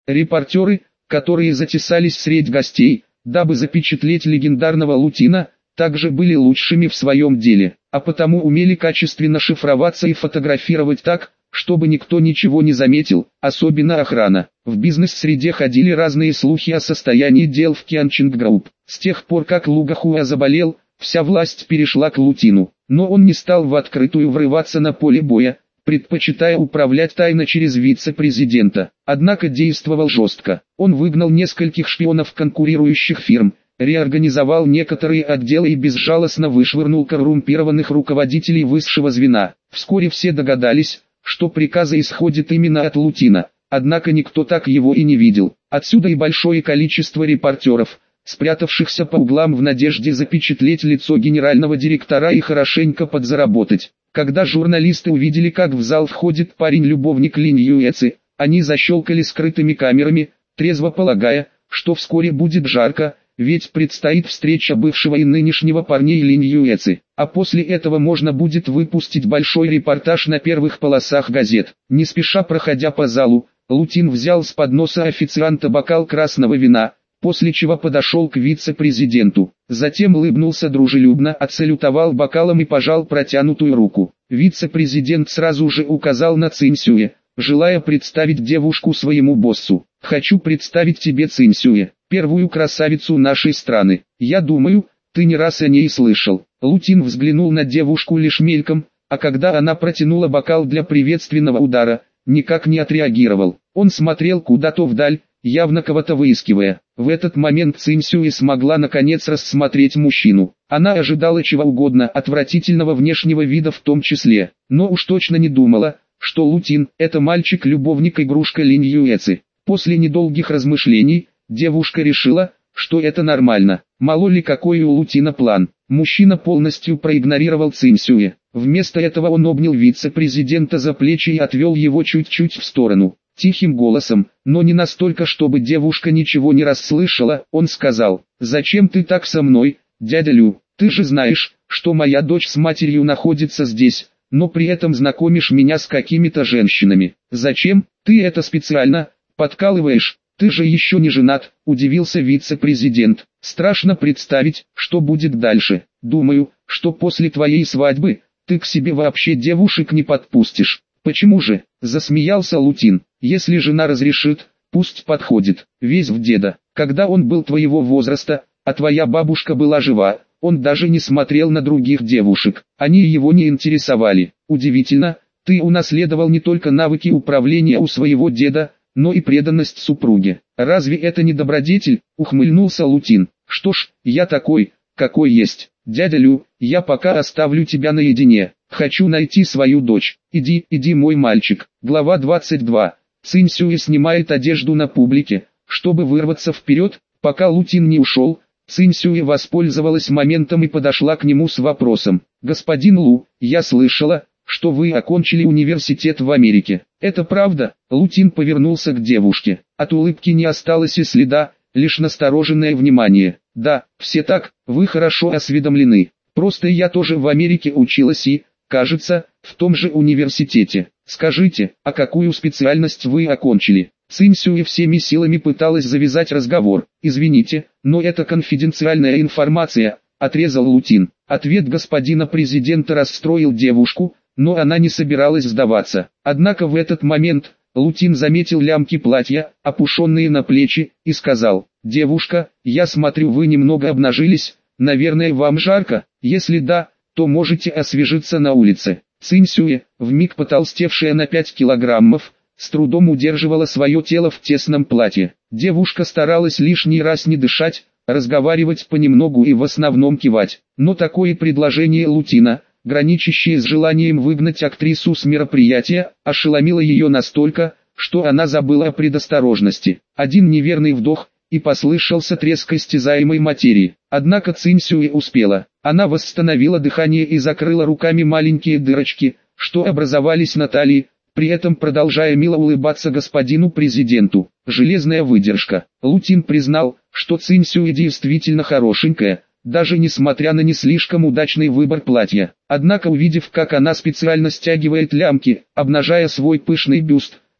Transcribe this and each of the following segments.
Репортеры, которые затесались средь гостей, дабы запечатлеть легендарного Лутина, также были лучшими в своем деле, а потому умели качественно шифроваться и фотографировать так, чтобы никто ничего не заметил, особенно охрана. В бизнес-среде ходили разные слухи о состоянии дел в Кянчинг Групп. С тех пор как Лугахуа заболел, вся власть перешла к Лутину, но он не стал в открытую врываться на поле боя, предпочитая управлять тайно через вице-президента. Однако действовал жестко. Он выгнал нескольких шпионов конкурирующих фирм, реорганизовал некоторые отделы и безжалостно вышвырнул коррумпированных руководителей высшего звена. Вскоре все догадались, что приказы исходят именно от Лутина, однако никто так его и не видел. Отсюда и большое количество репортеров, спрятавшихся по углам в надежде запечатлеть лицо генерального директора и хорошенько подзаработать. Когда журналисты увидели, как в зал входит парень-любовник Линь Юэци, они защелкали скрытыми камерами, трезво полагая, что вскоре будет жарко, ведь предстоит встреча бывшего и нынешнего парней Линь Юэци, а после этого можно будет выпустить большой репортаж на первых полосах газет. Не спеша проходя по залу, Лутин взял с подноса официанта бокал красного вина, после чего подошел к вице-президенту. Затем улыбнулся дружелюбно, отсалютовал бокалом и пожал протянутую руку. Вице-президент сразу же указал на Цинсюэ, желая представить девушку своему боссу. «Хочу представить тебе Цинсюэ, первую красавицу нашей страны. Я думаю, ты не раз о ней слышал». Лутин взглянул на девушку лишь мельком, а когда она протянула бокал для приветственного удара, никак не отреагировал. Он смотрел куда-то вдаль, явно кого-то выискивая. В этот момент Цинсюэ смогла наконец рассмотреть мужчину. Она ожидала чего угодно, отвратительного внешнего вида в том числе, но уж точно не думала, что Лутин – это мальчик-любовник-игрушка Линь Юэци. После недолгих размышлений, девушка решила, что это нормально. Мало ли какой у Лутина план. Мужчина полностью проигнорировал Цинсюэ. Вместо этого он обнял вице-президента за плечи и отвел его чуть-чуть в сторону. Тихим голосом, но не настолько, чтобы девушка ничего не расслышала, он сказал: «Зачем ты так со мной, дядя Лю? Ты же знаешь, что моя дочь с матерью находится здесь, но при этом знакомишь меня с какими-то женщинами. Зачем? Ты это специально подкалываешь? Ты же еще не женат», – удивился вице-президент. «Страшно представить, что будет дальше. Думаю, что после твоей свадьбы ты к себе вообще девушек не подпустишь». «Почему же?» – засмеялся Лутин. «Если жена разрешит, пусть подходит. Весь в деда. Когда он был твоего возраста, а твоя бабушка была жива, он даже не смотрел на других девушек. Они его не интересовали. Удивительно, ты унаследовал не только навыки управления у своего деда, но и преданность супруге. Разве это не добродетель?» – ухмыльнулся Лутин. «Что ж, я такой, какой есть. Дядя Лю, я пока оставлю тебя наедине. Хочу найти свою дочь. Иди, мой мальчик». Глава 22. Цинсюэ снимает одежду на публике, чтобы вырваться вперед. Пока Лутин не ушел, Цинсюэ воспользовалась моментом и подошла к нему с вопросом. «Господин Лу, я слышала, что вы окончили университет в Америке. Это правда?» Лутин повернулся к девушке. От улыбки не осталось и следа, лишь настороженное внимание. «Да, все так, вы хорошо осведомлены. Просто я тоже в Америке училась и, кажется, в том же университете. Скажите, а какую специальность вы окончили?» Цинсюэ всеми силами пыталась завязать разговор. «Извините, но это конфиденциальная информация», – отрезал Лутин. Ответ господина президента расстроил девушку, но она не собиралась сдаваться. Однако в этот момент Лутин заметил лямки платья, опушенные на плечи, и сказал: «Девушка, я смотрю, вы немного обнажились, наверное, вам жарко? Если да, то можете освежиться на улице». Цинсюэ, вмиг потолстевшая на 5 килограммов, с трудом удерживала свое тело в тесном платье. Девушка старалась лишний раз не дышать, разговаривать понемногу и в основном кивать. Но такое предложение Лутина, граничащее с желанием выгнать актрису с мероприятия, ошеломило ее настолько, что она забыла о предосторожности. Один неверный вдох, и послышался треск истязаемой материи. Однако Цинсюэ успела. Она восстановила дыхание и закрыла руками маленькие дырочки, что образовались на талии, при этом продолжая мило улыбаться господину президенту. Железная выдержка. Лутин признал, что Цинсюэ действительно хорошенькая, даже несмотря на не слишком удачный выбор платья. Однако увидев, как она специально стягивает лямки, обнажая свой пышный бюст,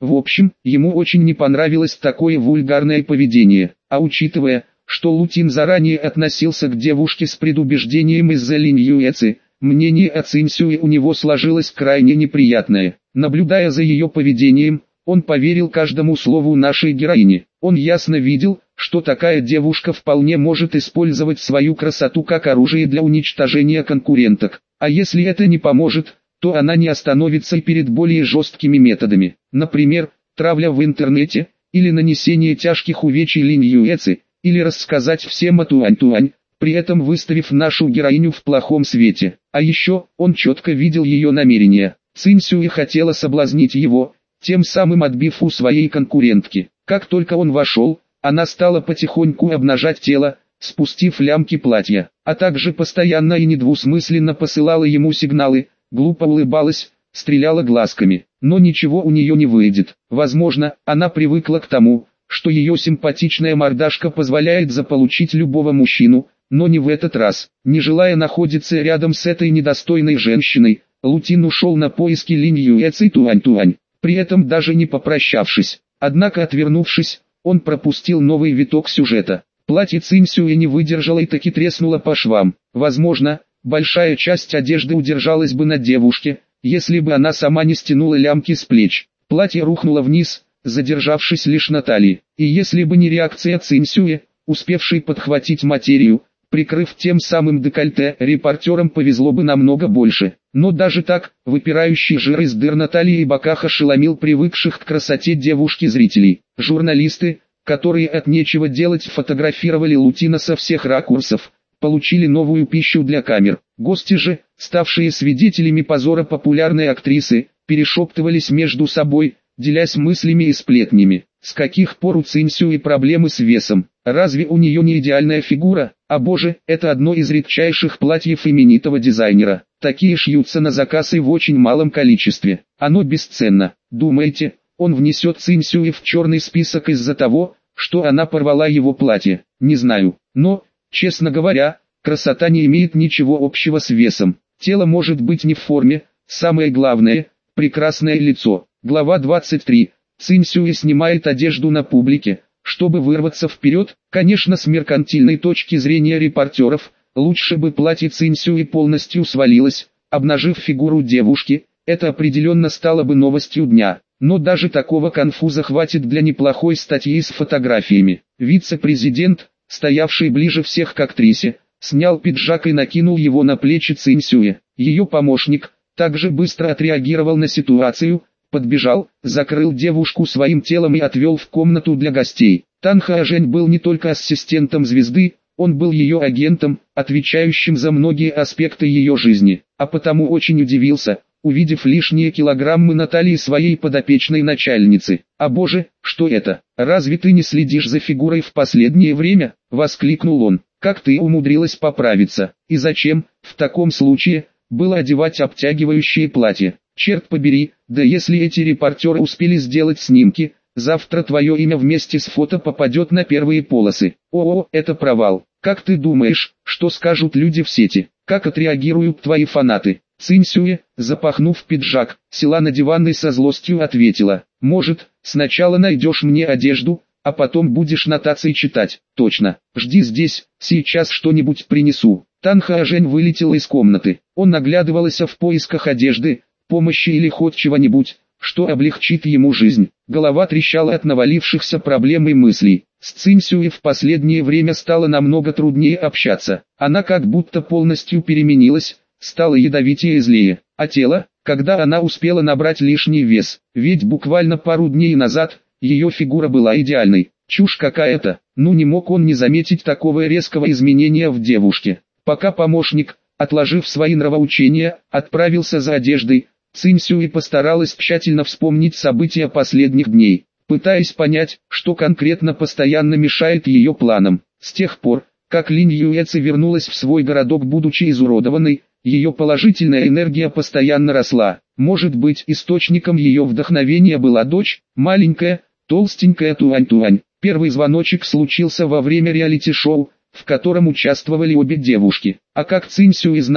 В общем, ему очень не понравилось такое вульгарное поведение, а учитывая, что Лутин заранее относился к девушке с предубеждением из-за Линь Юэци, мнение о Цинь Сюэ у него сложилось крайне неприятное. Наблюдая за ее поведением, он поверил каждому слову нашей героини. Он ясно видел, что такая девушка вполне может использовать свою красоту как оружие для уничтожения конкуренток. А если это не поможет, то она не остановится и перед более жесткими методами. Например, травля в интернете, или нанесение тяжких увечий Линь Юэци, или рассказать всем о Туань-Туань, при этом выставив нашу героиню в плохом свете. А еще, он четко видел ее намерения. Цинь Сюэ хотела соблазнить его, тем самым отбив у своей конкурентки. Как только он вошел, она стала потихоньку обнажать тело, спустив лямки платья, а также постоянно и недвусмысленно посылала ему сигналы, глупо улыбалась, стреляла глазками. Но ничего у нее не выйдет. Возможно, она привыкла к тому, что ее симпатичная мордашка позволяет заполучить любого мужчину, но не в этот раз. Не желая находиться рядом с этой недостойной женщиной, Лутин ушел на поиски Линь Юэци и Туань-Туань, при этом даже не попрощавшись. Однако, отвернувшись, он пропустил новый виток сюжета. Платье Цинь Сюэ не выдержало и таки треснуло по швам. Возможно, большая часть одежды удержалась бы на девушке, если бы она сама не стянула лямки с плеч. Платье рухнуло вниз, задержавшись лишь на талии. И если бы не реакция Цинь Сюэ, успевшей подхватить материю, прикрыв тем самым декольте, репортерам повезло бы намного больше. Но даже так, выпирающий жир из дыр на талии и боках ошеломил привыкших к красоте девушки зрителей. Журналисты, которые от нечего делать фотографировали Лутина со всех ракурсов, получили новую пищу для камер. Гости же, ставшие свидетелями позора популярной актрисы, перешептывались между собой, делясь мыслями и сплетнями. С каких пор у Цинь Сюэ проблемы с весом? Разве у нее не идеальная фигура? А боже, это одно из редчайших платьев именитого дизайнера. Такие шьются на заказ и в очень малом количестве. Оно бесценно. Думаете, он внесет Цинь Сюэ в черный список из-за того, что она порвала его платье? Не знаю. Но, честно говоря, красота не имеет ничего общего с весом. Тело может быть не в форме, самое главное – прекрасное лицо. Глава 23. Цинь Сюэ снимает одежду на публике, чтобы вырваться вперед. Конечно, с меркантильной точки зрения репортеров, лучше бы платье Цинь Сюэ полностью свалилось, обнажив фигуру девушки. Это определенно стало бы новостью дня. Но даже такого конфуза хватит для неплохой статьи с фотографиями. Вице-президент, стоявший ближе всех к актрисе, снял пиджак и накинул его на плечи Цинь Сюэ. Ее помощник также быстро отреагировал на ситуацию, подбежал, закрыл девушку своим телом и отвел в комнату для гостей. Тан Хаожень был не только ассистентом звезды, он был ее агентом, отвечающим за многие аспекты ее жизни, а потому очень удивился, увидев лишние килограммы на талии своей подопечной начальницы. «А боже, что это? Разве ты не следишь за фигурой в последнее время?» – воскликнул он. «Как ты умудрилась поправиться? И зачем, в таком случае, было одевать обтягивающее платье? Черт побери, да если эти репортеры успели сделать снимки, завтра твое имя вместе с фото попадет на первые полосы. О, это провал. Как ты думаешь, что скажут люди в сети? Как отреагируют твои фанаты?» Цинь Сюэ, запахнув пиджак, села на диван и со злостью ответила: «Может, сначала найдешь мне одежду, а потом будешь нотации читать. Точно, жди здесь, сейчас что-нибудь принесу». Тан Хаожень вылетел из комнаты. Он оглядывался в поисках одежды, помощи или хоть чего-нибудь, что облегчит ему жизнь. Голова трещала от навалившихся проблем и мыслей. С Цинь Сюэ в последнее время стало намного труднее общаться. Она как будто полностью переменилась, стала ядовитее и злее. А тело, когда она успела набрать лишний вес, ведь буквально пару дней назад, ее фигура была идеальной. Чушь какая-то, ну не мог он не заметить такого резкого изменения в девушке. Пока помощник, отложив свои нравоучения, отправился за одеждой, Цинь Сюэ постаралась тщательно вспомнить события последних дней, пытаясь понять, что конкретно постоянно мешает ее планам. С тех пор, как Линь Юэци вернулась в свой городок будучи изуродованной, ее положительная энергия постоянно росла. Может быть, источником ее вдохновения была дочь, маленькая, толстенькая Туань-Туань. Первый звоночек случился во время реалити-шоу, в котором участвовали обе девушки. А как Цинь Сюэ знала,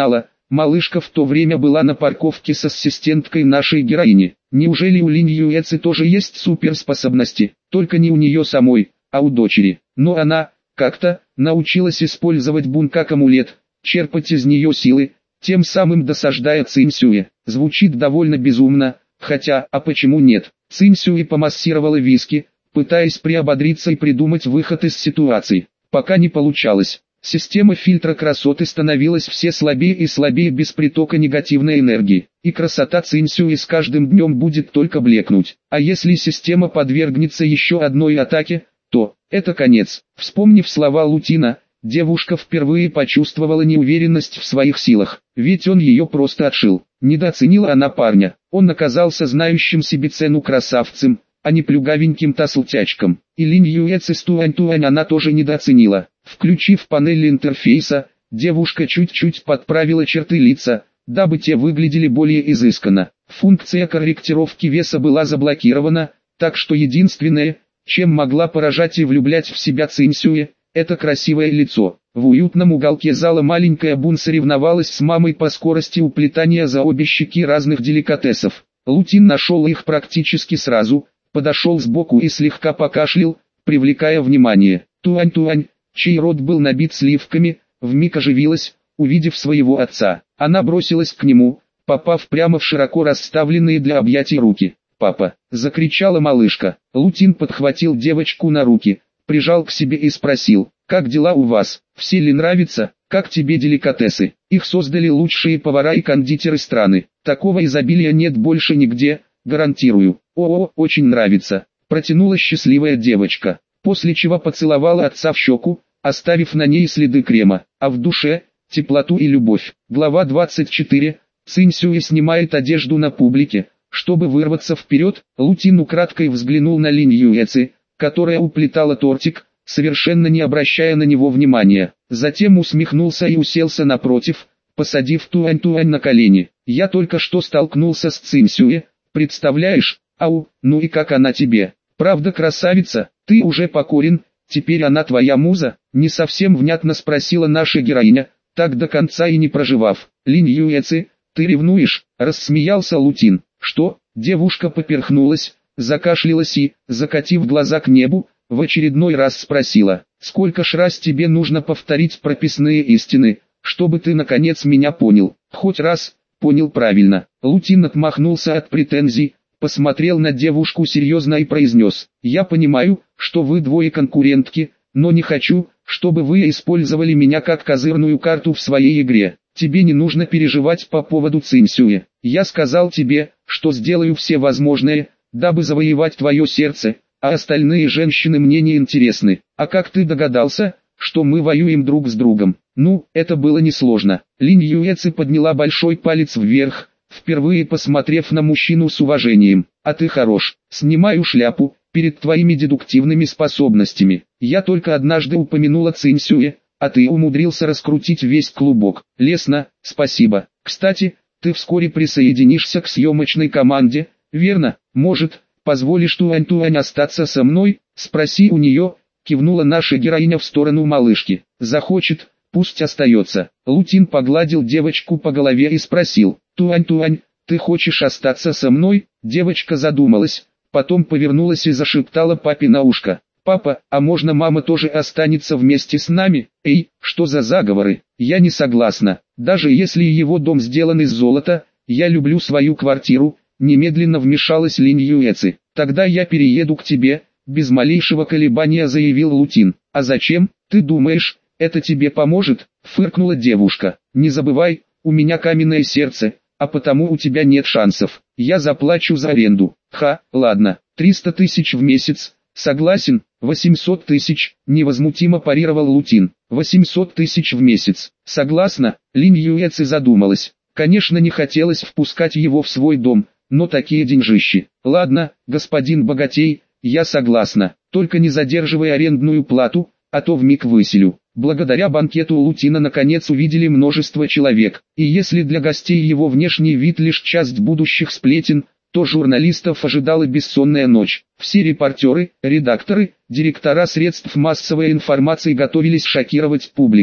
малышка в то время была на парковке с ассистенткой нашей героини. Неужели у Линь Юэци тоже есть суперспособности? Только не у нее самой, а у дочери. Но она, как-то, научилась использовать Бун как амулет, черпать из нее силы, тем самым досаждая Цинсюэ. Звучит довольно безумно, хотя, а почему нет? Цинсюэ помассировала виски, пытаясь приободриться и придумать выход из ситуации. Пока не получалось. Система фильтра красоты становилась все слабее и слабее без притока негативной энергии, и красота Цинсюэ с каждым днем будет только блекнуть. А если система подвергнется еще одной атаке, то это конец. Вспомнив слова Лутина, девушка впервые почувствовала неуверенность в своих силах, ведь он ее просто отшил. Недооценила она парня, он оказался знающим себе цену красавцем, а не плюгавеньким таслтячком. И Линь Юэци с Туань-Туань она тоже недооценила. Включив панель интерфейса, девушка чуть-чуть подправила черты лица, дабы те выглядели более изысканно. Функция корректировки веса была заблокирована, так что единственное, чем могла поражать и влюблять в себя Цинсюэ, это красивое лицо. В уютном уголке зала маленькая Бун соревновалась с мамой по скорости уплетания за обе щеки разных деликатесов. Лутин нашел их практически сразу, подошел сбоку и слегка покашлял, привлекая внимание. Туань-Туань, чей рот был набит сливками, вмиг оживилась, увидев своего отца. Она бросилась к нему, попав прямо в широко расставленные для объятий руки. «Папа!» – закричала малышка. Лутин подхватил девочку на руки, прижал к себе и спросил: «Как дела у вас? Все ли нравится? Как тебе деликатесы? Их создали лучшие повара и кондитеры страны. Такого изобилия нет больше нигде, гарантирую». «О, очень нравится», – протянула счастливая девочка, после чего поцеловала отца в щеку, оставив на ней следы крема, а в душе – теплоту и любовь. Глава 24. Цинсюэ снимает одежду на публике. Чтобы вырваться вперед, Лутин украдкой взглянул на Линь Юэци, которая уплетала тортик, совершенно не обращая на него внимания. Затем усмехнулся и уселся напротив, посадив Туань-Туань на колени. «Я только что столкнулся с Цинсюэ, представляешь? Ау, ну и как она тебе? Правда красавица? Ты уже покорен, теперь она твоя муза?» Не совсем внятно спросила наша героиня, так до конца и не проживав. «Линь Юэци, ты ревнуешь?» – рассмеялся Лутин. «Что?» – девушка поперхнулась, закашлялась и, закатив глаза к небу, в очередной раз спросила: «Сколько ж раз тебе нужно повторить прописные истины, чтобы ты наконец меня понял?» «Хоть раз, понял правильно». Лутин отмахнулся от претензий, посмотрел на девушку серьезно и произнес: «Я понимаю, что вы двое конкурентки, но не хочу, чтобы вы использовали меня как козырную карту в своей игре. Тебе не нужно переживать по поводу Цинсюэ. Я сказал тебе, что сделаю все возможное, дабы завоевать твое сердце, а остальные женщины мне не интересны. А как ты догадался, что мы воюем друг с другом?» «Ну, это было несложно». Линь Юэци подняла большой палец вверх, впервые посмотрев на мужчину с уважением. «А ты хорош. Снимаю шляпу перед твоими дедуктивными способностями. Я только однажды упомянула Цинсюэ, а ты умудрился раскрутить весь клубок. Лестно, спасибо. Кстати, ты вскоре присоединишься к съемочной команде, верно? Может, позволишь Туань-Туань остаться со мной?» «Спроси у нее», кивнула наша героиня в сторону малышки. «Захочет, пусть остается». Лутин погладил девочку по голове и спросил: «Туань-Туань, ты хочешь остаться со мной?» Девочка задумалась, потом повернулась и зашептала папе на ушко: «Папа, а можно мама тоже останется вместе с нами?» «Эй, что за заговоры? Я не согласна. Даже если его дом сделан из золота, я люблю свою квартиру», немедленно вмешалась Линь Юэци. «Тогда я перееду к тебе», без малейшего колебания заявил Лутин. «А зачем, ты думаешь, это тебе поможет?» фыркнула девушка. «Не забывай, у меня каменное сердце, а потому у тебя нет шансов. Я заплачу за аренду». Ладно, 300 тысяч в месяц. «Согласен, 800 тысяч», невозмутимо парировал Лутин. 800 тысяч в месяц. «Согласна», Линь Юэци задумалась. Конечно, не хотелось впускать его в свой дом, но такие деньжищи. «Ладно, господин богатей, я согласна, только не задерживай арендную плату, а то вмиг выселю». Благодаря банкету Лутина наконец увидели множество человек, и если для гостей его внешний вид лишь часть будущих сплетен, то журналистов ожидала бессонная ночь. Все репортеры, редакторы, директора средств массовой информации готовились шокировать публику.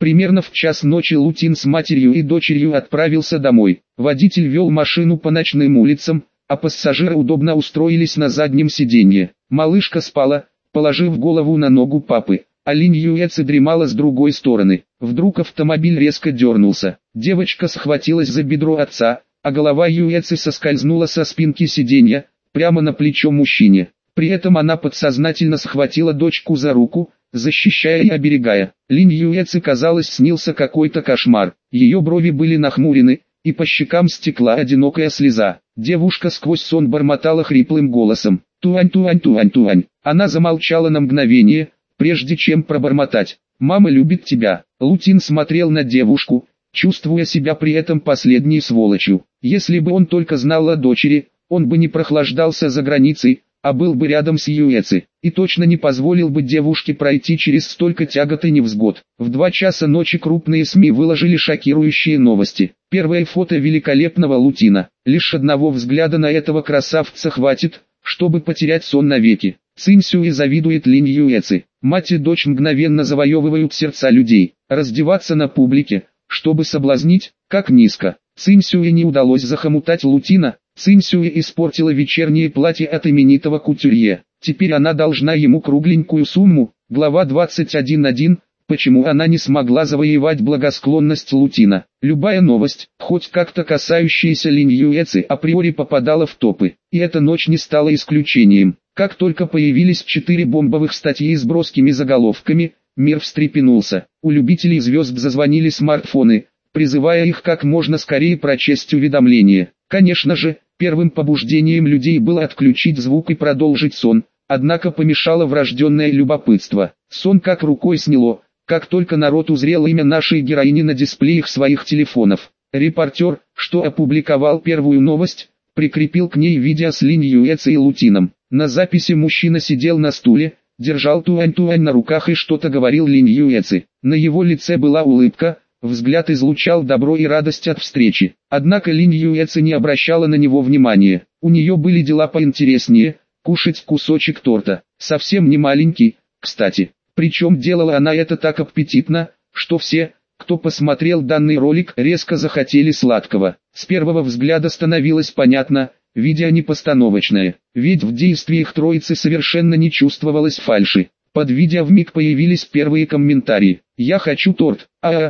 Примерно в час ночи Лутин с матерью и дочерью отправился домой. Водитель вел машину по ночным улицам, а пассажиры удобно устроились на заднем сиденье. Малышка спала, положив голову на ногу папы, а Линь Юэци дремала с другой стороны. Вдруг автомобиль резко дернулся. Девочка схватилась за бедро отца, а голова Юэци соскользнула со спинки сиденья, прямо на плечо мужчине. При этом она подсознательно схватила дочку за руку, защищая и оберегая. Линь Юэци, казалось, снился какой-то кошмар. Ее брови были нахмурены, и по щекам стекла одинокая слеза. Девушка сквозь сон бормотала хриплым голосом: «Туань, туань, туань, туань». Она замолчала на мгновение, прежде чем пробормотать: «Мама любит тебя». Лутин смотрел на девушку, чувствуя себя при этом последней сволочью. Если бы он только знал о дочери, он бы не прохлаждался за границей, а был бы рядом с Юэци, и точно не позволил бы девушке пройти через столько тягот и невзгод. В 2 часа ночи крупные СМИ выложили шокирующие новости. Первое фото великолепного Лутина. Лишь одного взгляда на этого красавца хватит, чтобы потерять сон навеки. Цинь Сюэ завидует Линь Юэци. Мать и дочь мгновенно завоевывают сердца людей. Раздеваться на публике, чтобы соблазнить, как низко. Цинь Сюэ не удалось захомутать Лутина. Цинь Сюэ испортила вечернее платье от именитого кутюрье. Теперь она должна ему кругленькую сумму. Глава 21.1. Почему она не смогла завоевать благосклонность Лутина? Любая новость, хоть как-то касающаяся Линь Юэци, априори попадала в топы. И эта ночь не стала исключением. Как только появились 4 бомбовых статьи с броскими заголовками, мир встрепенулся. У любителей звезд зазвонили смартфоны, призывая их как можно скорее прочесть уведомления. Конечно же, первым побуждением людей было отключить звук и продолжить сон, однако помешало врожденное любопытство. Сон как рукой сняло, как только народ узрел имя нашей героини на дисплеях своих телефонов. Репортер, что опубликовал первую новость, прикрепил к ней видео с Линь Юэци и Лутином. На записи мужчина сидел на стуле, держал туань-туань на руках и что-то говорил Линь Юэци. На его лице была улыбка, взгляд излучал добро и радость от встречи. Однако Линь Юэци не обращала на него внимания. У нее были дела поинтереснее: кушать кусочек торта. Совсем не маленький, кстати. Причем делала она это так аппетитно, что все, кто посмотрел данный ролик, резко захотели сладкого. С первого взгляда становилось понятно: видео не постановочное. Ведь в действиях троицы совершенно не чувствовалось фальши. Под видео вмиг появились первые комментарии. «Я хочу торт».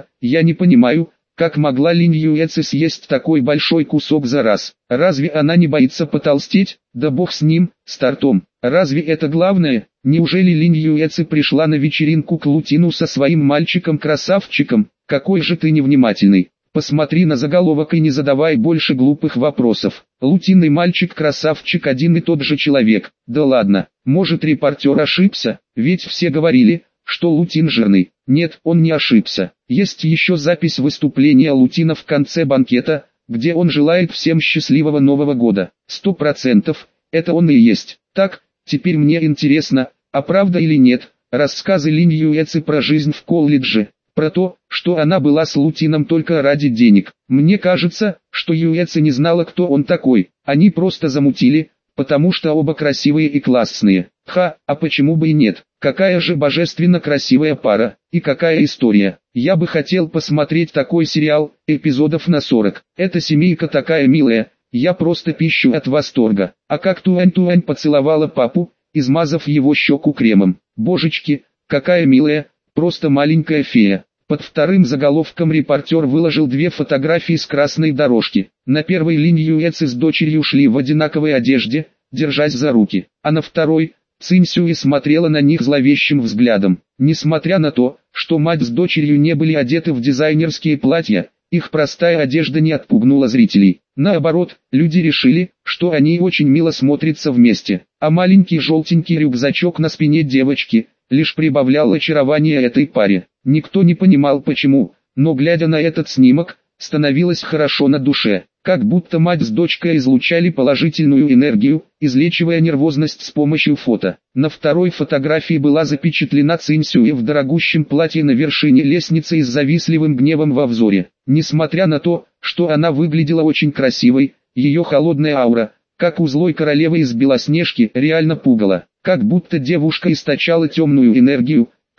Я не понимаю, как могла Линь Юэци съесть такой большой кусок за раз. Разве она не боится потолстеть? Да бог с ним, с тортом. Разве это главное? Неужели Линь Юэци пришла на вечеринку к Лутину со своим мальчиком-красавчиком? Какой же ты невнимательный. Посмотри на заголовок и не задавай больше глупых вопросов. Лутин и мальчик-красавчик один и тот же человек. Да ладно, может репортер ошибся? Ведь все говорили, что Лутин жирный. Нет, он не ошибся. Есть еще запись выступления Лутина в конце банкета, где он желает всем счастливого Нового года. 100% это он и есть. Так, теперь мне интересно, а правда или нет, рассказы Линь Юэци про жизнь в колледже, про то, что она была с Лутином только ради денег. Мне кажется, что Юэци не знала, кто он такой. Они просто замутили, потому что оба красивые и классные. А почему бы и нет? Какая же божественно красивая пара, и какая история. Я бы хотел посмотреть такой сериал, эпизодов на 40. Эта семейка такая милая, я просто пищу от восторга. А как Туань-Туань поцеловала папу, измазав его щеку кремом. Божечки, какая милая, просто маленькая фея. Под вторым заголовком репортер выложил 2 фотографии с красной дорожки. На первой Линь Юэци с дочерью шли в одинаковой одежде, держась за руки, а на второй Цинь Сюэ смотрела на них зловещим взглядом. Несмотря на то, что мать с дочерью не были одеты в дизайнерские платья, их простая одежда не отпугнула зрителей. Наоборот, люди решили, что они очень мило смотрятся вместе, а маленький желтенький рюкзачок на спине девочки лишь прибавлял очарование этой паре. Никто не понимал почему, но глядя на этот снимок, становилось хорошо на душе. Как будто мать с дочкой излучали положительную энергию, излечивая нервозность с помощью фото. На второй фотографии была запечатлена Цинь Сюэ в дорогущем платье на вершине лестницы и с завистливым гневом во взоре. Несмотря на то, что она выглядела очень красивой, ее холодная аура, как у злой королевы из Белоснежки, реально пугала. Как будто девушка источала темную энергию,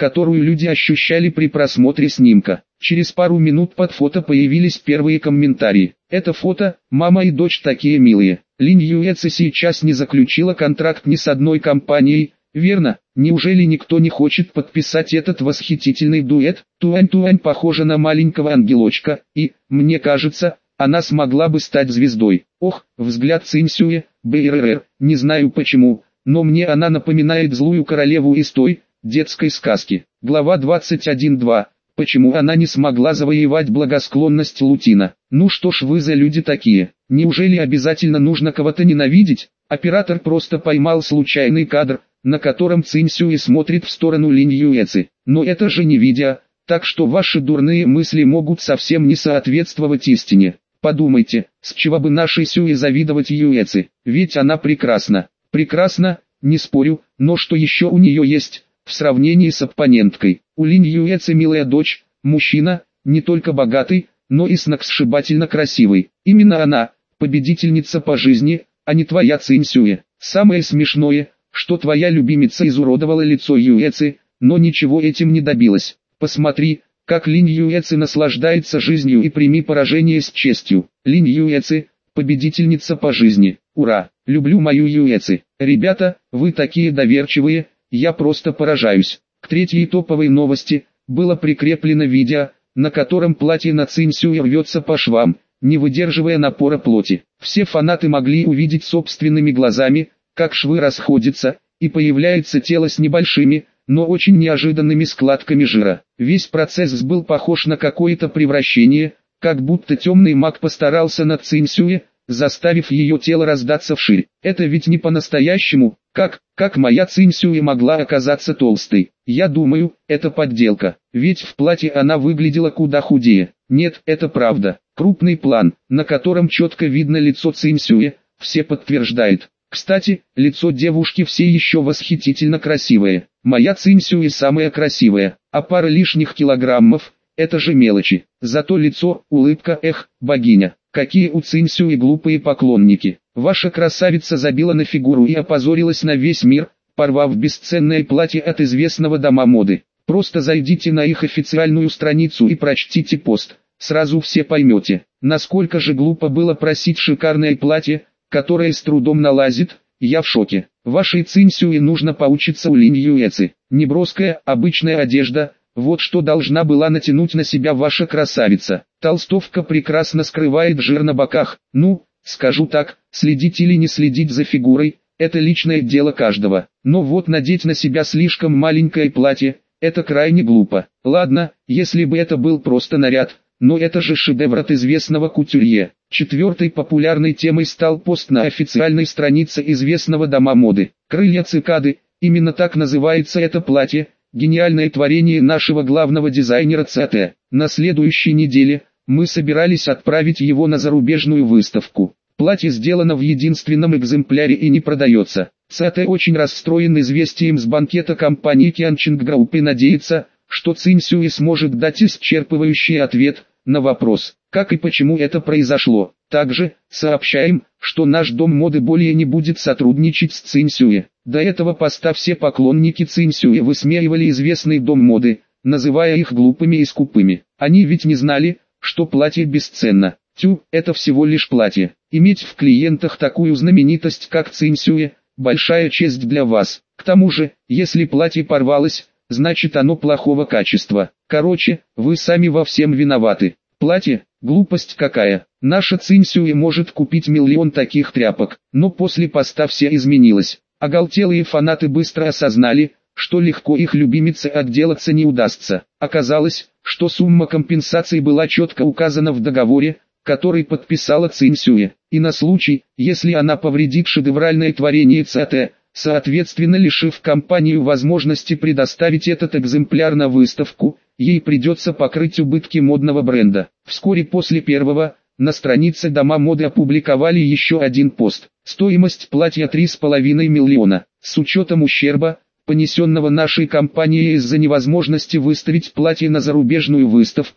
которую люди ощущали при просмотре снимка. Через пару минут под фото появились первые комментарии. Это фото, мама и дочь такие милые. Линь Юэци сейчас не заключила контракт ни с одной компанией, верно? Неужели никто не хочет подписать этот восхитительный дуэт? Туань-Туань похожа на маленького ангелочка, и, мне кажется, она смогла бы стать звездой. Ох, взгляд Цинсюэ, БРР, не знаю почему, но мне она напоминает злую королеву из той, детской сказки. Глава 21.2. Почему она не смогла завоевать благосклонность Лутина? Ну что ж вы за люди такие? Неужели обязательно нужно кого-то ненавидеть? Оператор просто поймал случайный кадр, на котором Цинсюэ смотрит в сторону Линь Юэци. Но это же не видео, так что ваши дурные мысли могут совсем не соответствовать истине. Подумайте, с чего бы нашей Сюэ завидовать Юэци? Ведь она прекрасна. Прекрасна, не спорю, но что еще у нее есть, в сравнении с оппоненткой? У Линь Юэци милая дочь, мужчина, не только богатый, но и сногсшибательно красивый. Именно она, победительница по жизни, а не твоя Цинсюэ. Самое смешное, что твоя любимица изуродовала лицо Юэци, но ничего этим не добилась. Посмотри, как Линь Юэци наслаждается жизнью, и прими поражение с честью. Линь Юэци, победительница по жизни. Ура! Люблю мою Юэци. Ребята, вы такие доверчивые, я просто поражаюсь. К третьей топовой новости было прикреплено видео, на котором платье на Цинсюэ рвется по швам, не выдерживая напора плоти. Все фанаты могли увидеть собственными глазами, как швы расходятся, и появляется тело с небольшими, но очень неожиданными складками жира. Весь процесс был похож на какое-то превращение, как будто темный маг постарался над Цинсюэ, заставив ее тело раздаться вширь. Это ведь не по-настоящему, как моя Цинсюэ могла оказаться толстой? Я думаю, это подделка, ведь в платье она выглядела куда худее. Нет, это правда. Крупный план, на котором четко видно лицо Цинсюэ, все подтверждают. Кстати, лицо девушки все еще восхитительно красивое. Моя Цинсюэ самая красивая, а пара лишних килограммов – это же мелочи. Зато лицо, улыбка, эх, богиня. Какие у Цинсюэ глупые поклонники. Ваша красавица забила на фигуру и опозорилась на весь мир, порвав бесценное платье от известного дома моды. Просто зайдите на их официальную страницу и прочтите пост. Сразу все поймете, насколько же глупо было просить шикарное платье, которое с трудом налазит. Я в шоке. Вашей Цинсюэ нужно поучиться у Линь Юэци. Неброская, обычная одежда, вот что должна была натянуть на себя ваша красавица. Толстовка прекрасно скрывает жир на боках. Ну, скажу так, следить или не следить за фигурой, это личное дело каждого. Но вот надеть на себя слишком маленькое платье, это крайне глупо. Ладно, если бы это был просто наряд, но это же шедевр от известного кутюрье. Четвертой популярной темой стал пост на официальной странице известного дома моды. «Крылья цикады», именно так называется это платье, гениальное творение нашего главного дизайнера ЦТ. На следующей неделе мы собирались отправить его на зарубежную выставку. Платье сделано в единственном экземпляре и не продается. ЦТ очень расстроен известием с банкета компании Кянчинг Групп и надеется, что Цинсюэ сможет дать исчерпывающий ответ на вопрос, как и почему это произошло. Также, сообщаем, что наш дом моды более не будет сотрудничать с Цинсюэ. До этого поста все поклонники Цинсюэ высмеивали известный дом моды, называя их глупыми и скупыми. Они ведь не знали, что платье бесценно. Тю, это всего лишь платье. Иметь в клиентах такую знаменитость, как Цинсюэ, большая честь для вас. К тому же, если платье порвалось, значит оно плохого качества. Короче, вы сами во всем виноваты. Платье, глупость какая. Наша Цинсюэ может купить миллион таких тряпок. Но после поста все изменилось. Оголтелые фанаты быстро осознали, что легко их любимице отделаться не удастся. Оказалось, что сумма компенсации была четко указана в договоре, который подписала Цинсюэ. И на случай, если она повредит шедевральное творение ЦТ, соответственно лишив компанию возможности предоставить этот экземпляр на выставку, ей придется покрыть убытки модного бренда. Вскоре после первого, на странице дома моды опубликовали еще один пост. Стоимость платья 3,5 миллиона. С учетом ущерба, понесенного нашей компанией из-за невозможности выставить платье на зарубежную выставку,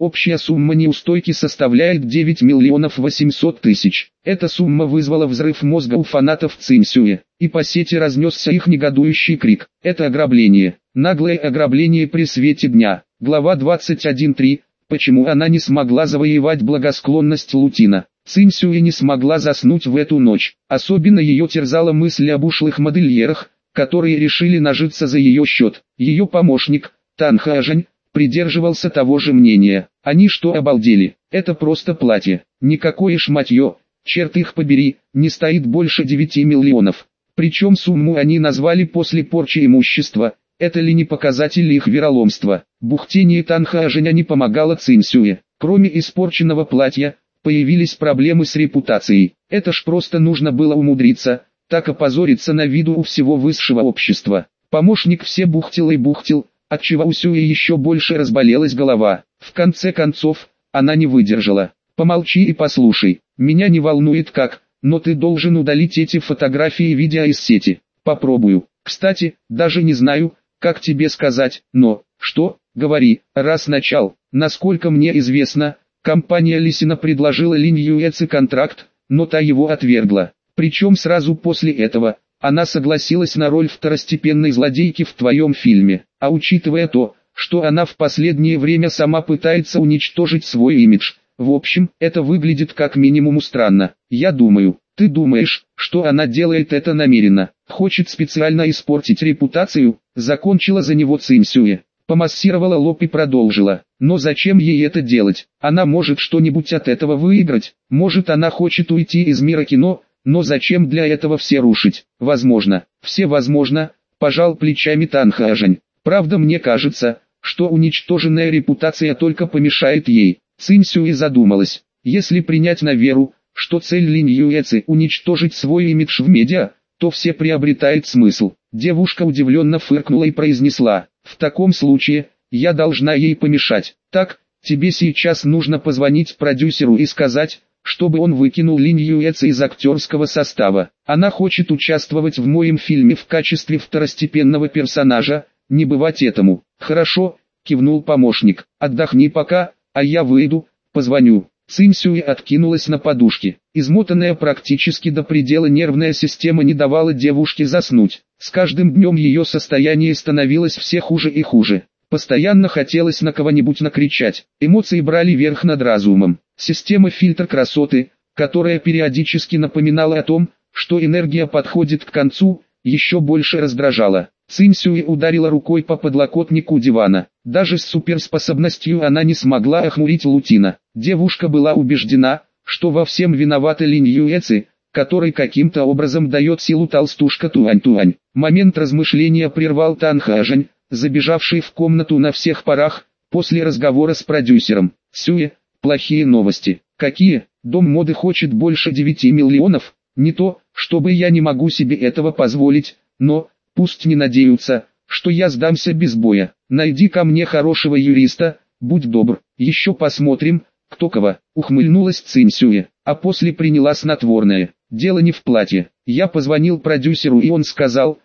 Общая сумма неустойки составляет 9 миллионов 800 тысяч. Эта сумма вызвала взрыв мозга у фанатов Цинь Сюэ, и по сети разнесся их негодующий крик. Это ограбление. Наглое ограбление при свете дня. Глава 21.3. Почему она не смогла завоевать благосклонность Лутина? Цинь Сюэ не смогла заснуть в эту ночь. Особенно ее терзала мысль об ушлых модельерах, которые решили нажиться за ее счет. Ее помощник, Тан Хэжэнь, придерживался того же мнения. Они что, обалдели? Это просто платье. Никакое шматье, черт их побери, не стоит больше 9 миллионов. Причем сумму они назвали после порчи имущества. Это ли не показатель их вероломства? Бухтение Тан Хэжэня не помогало Цинь Сюэ. Кроме испорченного платья, появились проблемы с репутацией. Это ж просто нужно было умудриться, так опозориться на виду у всего высшего общества. Помощник все бухтел и бухтел, отчего у Сюэ еще больше разболелась голова. В конце концов, она не выдержала. «Помолчи и послушай, меня не волнует как, но ты должен удалить эти фотографии и видео из сети». «Попробую. Кстати, даже не знаю, как тебе сказать, но...» «Что? Говори, раз начал». Насколько мне известно, компания Лисина предложила Линь Юэци контракт, но та его отвергла. Причем сразу после этого, она согласилась на роль второстепенной злодейки в твоем фильме. А учитывая то, что она в последнее время сама пытается уничтожить свой имидж, в общем, это выглядит как минимум странно. Я думаю, ты думаешь, что она делает это намеренно, хочет специально испортить репутацию? Закончила за него Цинь Сюэ. Помассировала лоб и продолжила. Но зачем ей это делать? Она может что-нибудь от этого выиграть, может она хочет уйти из мира кино, но зачем для этого все рушить? Возможно, все возможно, пожал плечами Тан Хэжэнь. Правда, мне кажется, что уничтоженная репутация только помешает ей. Цинь Сюэ задумалась. Если принять на веру, что цель Линь Юэци уничтожить свой имидж в медиа, то все приобретает смысл. Девушка удивленно фыркнула и произнесла: «В таком случае, я должна ей помешать. Так, тебе сейчас нужно позвонить продюсеру и сказать, чтобы он выкинул Линь Юэци из актерского состава. Она хочет участвовать в моем фильме в качестве второстепенного персонажа, не бывать этому». «Хорошо», — кивнул помощник, — «отдохни пока, а я выйду, позвоню». Цинь Сюэ откинулась на подушке. Измотанная практически до предела нервная система не давала девушке заснуть. С каждым днем ее состояние становилось все хуже и хуже. Постоянно хотелось на кого-нибудь накричать. Эмоции брали верх над разумом. Система фильтр красоты, которая периодически напоминала о том, что энергия подходит к концу, еще больше раздражала. Цинь Сюэ ударила рукой по подлокотнику дивана. Даже с суперспособностью она не смогла охмурить Лутина. Девушка была убеждена, что во всем виновата Линь Юэци, который каким-то образом дает силу толстушка Туань-Туань. Момент размышления прервал Тан Хэжэнь, забежавший в комнату на всех парах, после разговора с продюсером. «Сюэ, плохие новости». «Какие? Дом моды хочет больше 9 миллионов? Не то, чтобы я не могу себе этого позволить, но... Пусть не надеются, что я сдамся без боя. Найди ко мне хорошего юриста, будь добр. Еще посмотрим, кто кого». Ухмыльнулась Цинь Сюэ, а после приняла снотворное. «Дело не в платье. Я позвонил продюсеру, и он сказал,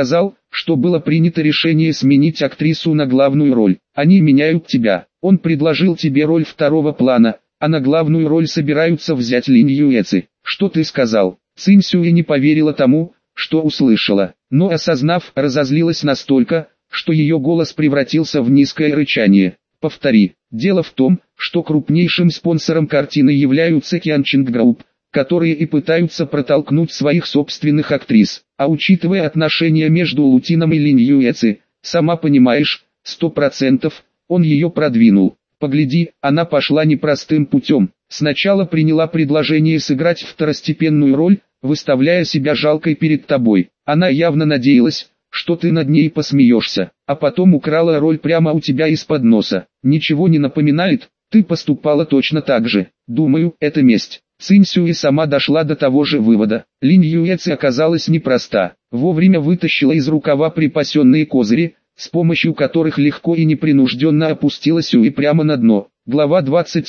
что было принято решение сменить актрису на главную роль. Они меняют тебя. Он предложил тебе роль второго плана, а на главную роль собираются взять Линь Юэци». «Что ты сказал?» Цинь Сюэ не поверила тому, что услышала, но осознав, разозлилась настолько, что ее голос превратился в низкое рычание. «Повтори». «Дело в том, что крупнейшим спонсором картины являются Кянчинг Групп, которые и пытаются протолкнуть своих собственных актрис. А учитывая отношения между Лутином и Линь Юэци, сама понимаешь, 100% он ее продвинул. Погляди, она пошла непростым путем. Сначала приняла предложение сыграть второстепенную роль, выставляя себя жалкой перед тобой. Она явно надеялась, что ты над ней посмеешься, а потом украла роль прямо у тебя из-под носа. Ничего не напоминает? Ты поступала точно так же. Думаю, это месть». Цинь Сюэ сама дошла до того же вывода. Линь Юэци оказалась непроста. Вовремя вытащила из рукава припасенные козыри, с помощью которых легко и непринужденно опустила Сюэ прямо на дно. Глава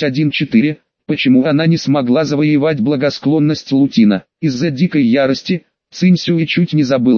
21.4. Почему она не смогла завоевать благосклонность Лутина? Из-за дикой ярости, Цинь Сюэ чуть не забыла,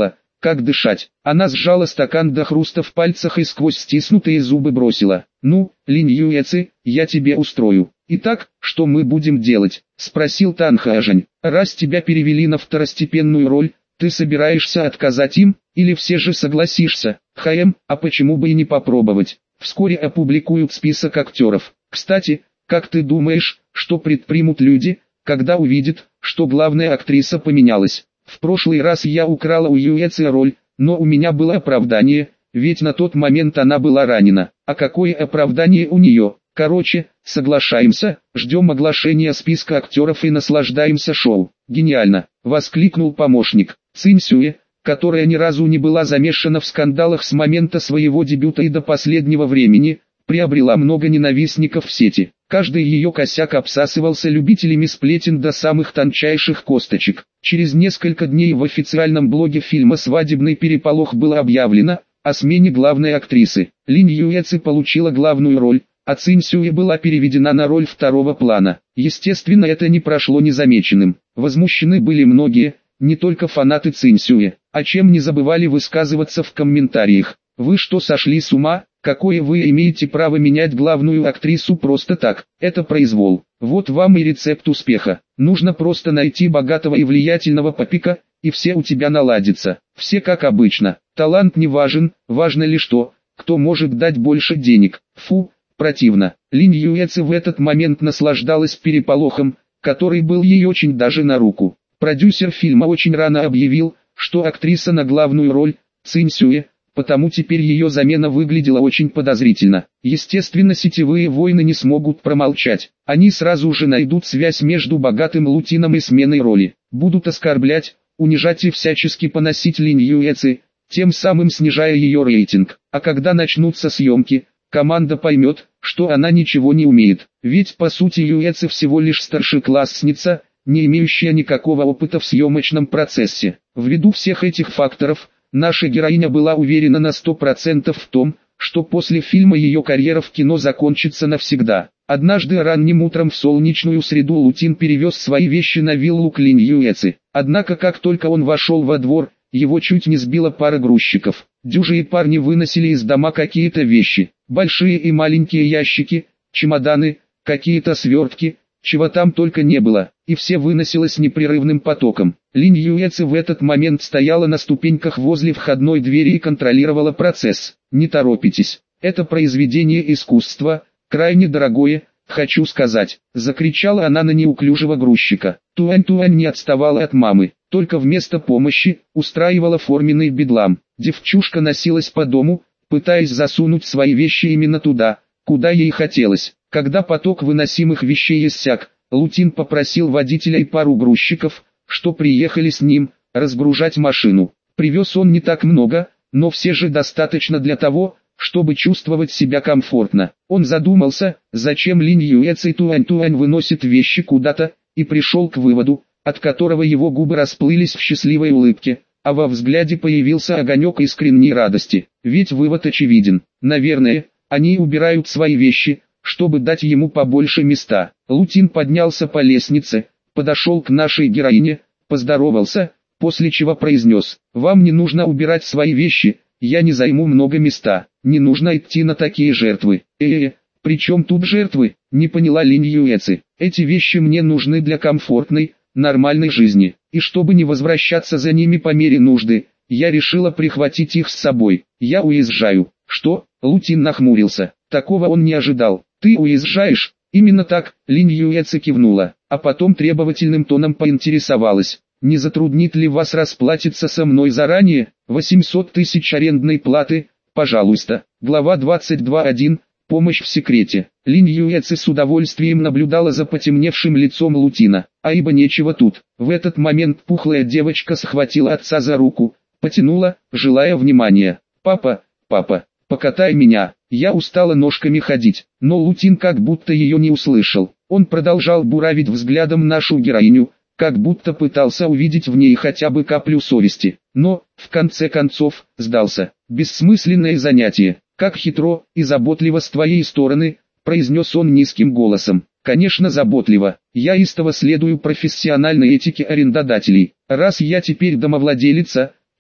как дышать. Она сжала стакан до хруста в пальцах и сквозь стиснутые зубы бросила: «Ну, Линь Юэци, я тебе устрою». «Итак, что мы будем делать?» – спросил Тан Хэжень. «Раз тебя перевели на второстепенную роль, ты собираешься отказать им, или все же согласишься?» А почему бы и не попробовать? Вскоре опубликуют список актеров. Кстати, как ты думаешь, что предпримут люди, когда увидят, что главная актриса поменялась? В прошлый раз я украла у Юэци роль, но у меня было оправдание, ведь на тот момент она была ранена. А какое оправдание у нее? Короче, соглашаемся, ждем оглашения списка актеров и наслаждаемся шоу. Гениально, воскликнул помощник. Цинь Сюэ, которая ни разу не была замешана в скандалах с момента своего дебюта и до последнего времени, приобрела много ненавистников в сети. Каждый ее косяк обсасывался любителями сплетен до самых тончайших косточек. Через несколько дней в официальном блоге фильма «Свадебный переполох» было объявлено о смене главной актрисы. Линь Юэци получила главную роль, а Цинь Сюэ была переведена на роль второго плана. Естественно, это не прошло незамеченным. Возмущены были многие, не только фанаты Цинь Сюэ, о чем не забывали высказываться в комментариях. «Вы что, сошли с ума? Какое вы имеете право менять главную актрису просто так? Это произвол. Вот вам и рецепт успеха. Нужно просто найти богатого и влиятельного попика, и все у тебя наладится. Все как обычно. Талант не важен, важно лишь то, кто может дать больше денег». Фу, противно. Линь Юэци в этот момент наслаждалась переполохом, который был ей очень даже на руку. Продюсер фильма очень рано объявил, что актриса на главную роль – Цинь Сюэ, потому теперь ее замена выглядела очень подозрительно. Естественно, сетевые войны не смогут промолчать. Они сразу же найдут связь между богатым Лутином и сменой роли. Будут оскорблять, унижать и всячески поносить Линь Юэци, тем самым снижая ее рейтинг. А когда начнутся съемки, команда поймет, что она ничего не умеет. Ведь по сути Юэци всего лишь старшеклассница, не имеющая никакого опыта в съемочном процессе. Ввиду всех этих факторов, наша героиня была уверена на 100% в том, что после фильма ее карьера в кино закончится навсегда. Однажды ранним утром в солнечную среду Лутин перевез свои вещи на виллу к Линь Юэци. Однако как только он вошел во двор, его чуть не сбила пара грузчиков. Дюжие парни выносили из дома какие-то вещи, большие и маленькие ящики, чемоданы, какие-то свертки, чего там только не было, и все выносилось непрерывным потоком. Линь Юэци в этот момент стояла на ступеньках возле входной двери и контролировала процесс. «Не торопитесь, это произведение искусства, крайне дорогое, хочу сказать», — закричала она на неуклюжего грузчика. Туань не отставала от мамы, только вместо помощи устраивала форменный бедлам. Девчушка носилась по дому, пытаясь засунуть свои вещи именно туда, куда ей хотелось. Когда поток выносимых вещей иссяк, Лутин попросил водителя и пару грузчиков, что приехали с ним, разгружать машину. Привез он не так много, но все же достаточно для того, чтобы чувствовать себя комфортно. Он задумался, зачем Линь Юэци и Туань выносит вещи куда-то, и пришел к выводу, от которого его губы расплылись в счастливой улыбке, а во взгляде появился огонек искренней радости. Ведь вывод очевиден. Наверное, они убирают свои вещи, чтобы дать ему побольше места. Лутин поднялся по лестнице, подошел к нашей героине, поздоровался, после чего произнес: «Вам не нужно убирать свои вещи, я не займу много места, не нужно идти на такие жертвы». При чем тут жертвы? Не поняла Линь Юэци. «Эти вещи мне нужны для комфортной, нормальной жизни, и чтобы не возвращаться за ними по мере нужды, я решила прихватить их с собой. Я уезжаю». «Что?» Лутин нахмурился. Такого он не ожидал. «Ты уезжаешь?» «Именно так», Линь Юэци кивнула, а потом требовательным тоном поинтересовалась: «Не затруднит ли вас расплатиться со мной заранее? 800 тысяч арендной платы, пожалуйста». Глава 22.1. Помощь в секрете. Линь Юэци с удовольствием наблюдала за потемневшим лицом Лутина, а ибо нечего тут. В этот момент пухлая девочка схватила отца за руку, потянула, желая внимания. «Папа, покатай меня, я устала ножками ходить». Но Лутин как будто ее не услышал. Он продолжал буравить взглядом нашу героиню, как будто пытался увидеть в ней хотя бы каплю совести. Но, в конце концов, сдался. «Бессмысленное занятие. Как хитро и заботливо с твоей стороны», — произнес он низким голосом. «Конечно заботливо. Я истово следую профессиональной этике арендодателей. Раз я теперь домовладелица,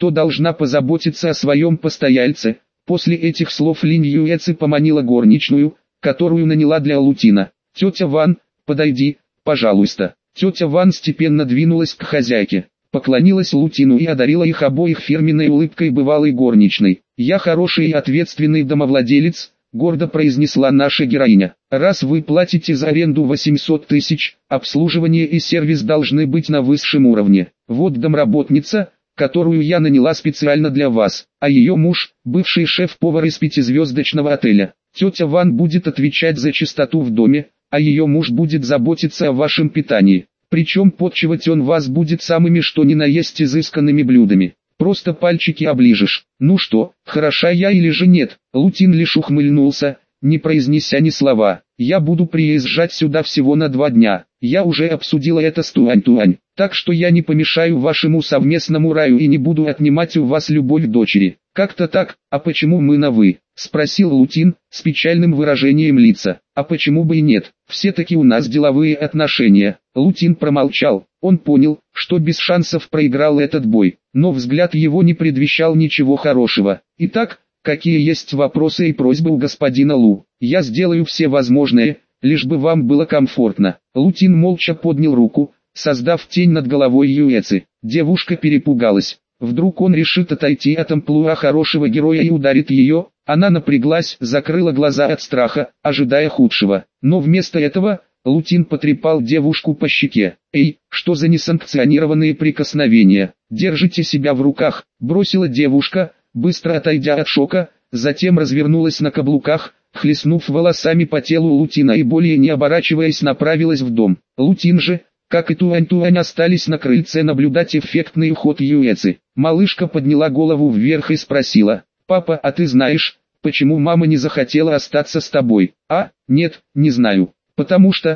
то должна позаботиться о своем постояльце. После этих слов Линь Юэци поманила горничную, которую наняла для Лутина. «Тетя Ван, подойди, пожалуйста». Тетя Ван степенно двинулась к хозяйке, поклонилась Лутину и одарила их обоих фирменной улыбкой бывалой горничной. «Я хороший и ответственный домовладелец», — гордо произнесла наша героиня. «Раз вы платите за аренду 800 тысяч, обслуживание и сервис должны быть на высшем уровне. Вот домработница, которую я наняла специально для вас, а ее муж, бывший шеф-повар из 5-звездочного отеля. Тетя Ван будет отвечать за чистоту в доме, а ее муж будет заботиться о вашем питании. Причем почивать он вас будет самыми что ни на есть изысканными блюдами. Просто пальчики оближешь. Ну что, хороша я или же нет?» Лутин лишь ухмыльнулся, не произнеся ни слова. «Я буду приезжать сюда всего на 2 дня. Я уже обсудила это с Туань-Туань. Так что я не помешаю вашему совместному раю и не буду отнимать у вас любовь к дочери». «Как-то так, а почему мы на «вы»?» — спросил Лутин, с печальным выражением лица. «А почему бы и нет? Все-таки у нас деловые отношения». Лутин промолчал. Он понял, что без шансов проиграл этот бой, но взгляд его не предвещал ничего хорошего. «Итак, какие есть вопросы и просьбы у господина Лу? Я сделаю все возможное, лишь бы вам было комфортно». Лутин молча поднял руку, создав тень над головой Юэци. Девушка перепугалась. Вдруг он решит отойти от амплуа хорошего героя и ударит ее. Она напряглась, закрыла глаза от страха, ожидая худшего. Но вместо этого Лутин потрепал девушку по щеке. «Эй, что за несанкционированные прикосновения? Держите себя в руках», — бросила девушка, быстро отойдя от шока, затем развернулась на каблуках, хлестнув волосами по телу Лутина и более не оборачиваясь направилась в дом. Лутин же, как и Туань-Туань, остались на крыльце наблюдать эффектный уход Юэци. Малышка подняла голову вверх и спросила: «Папа, а ты знаешь, почему мама не захотела остаться с тобой?» «А, нет, не знаю. Потому что,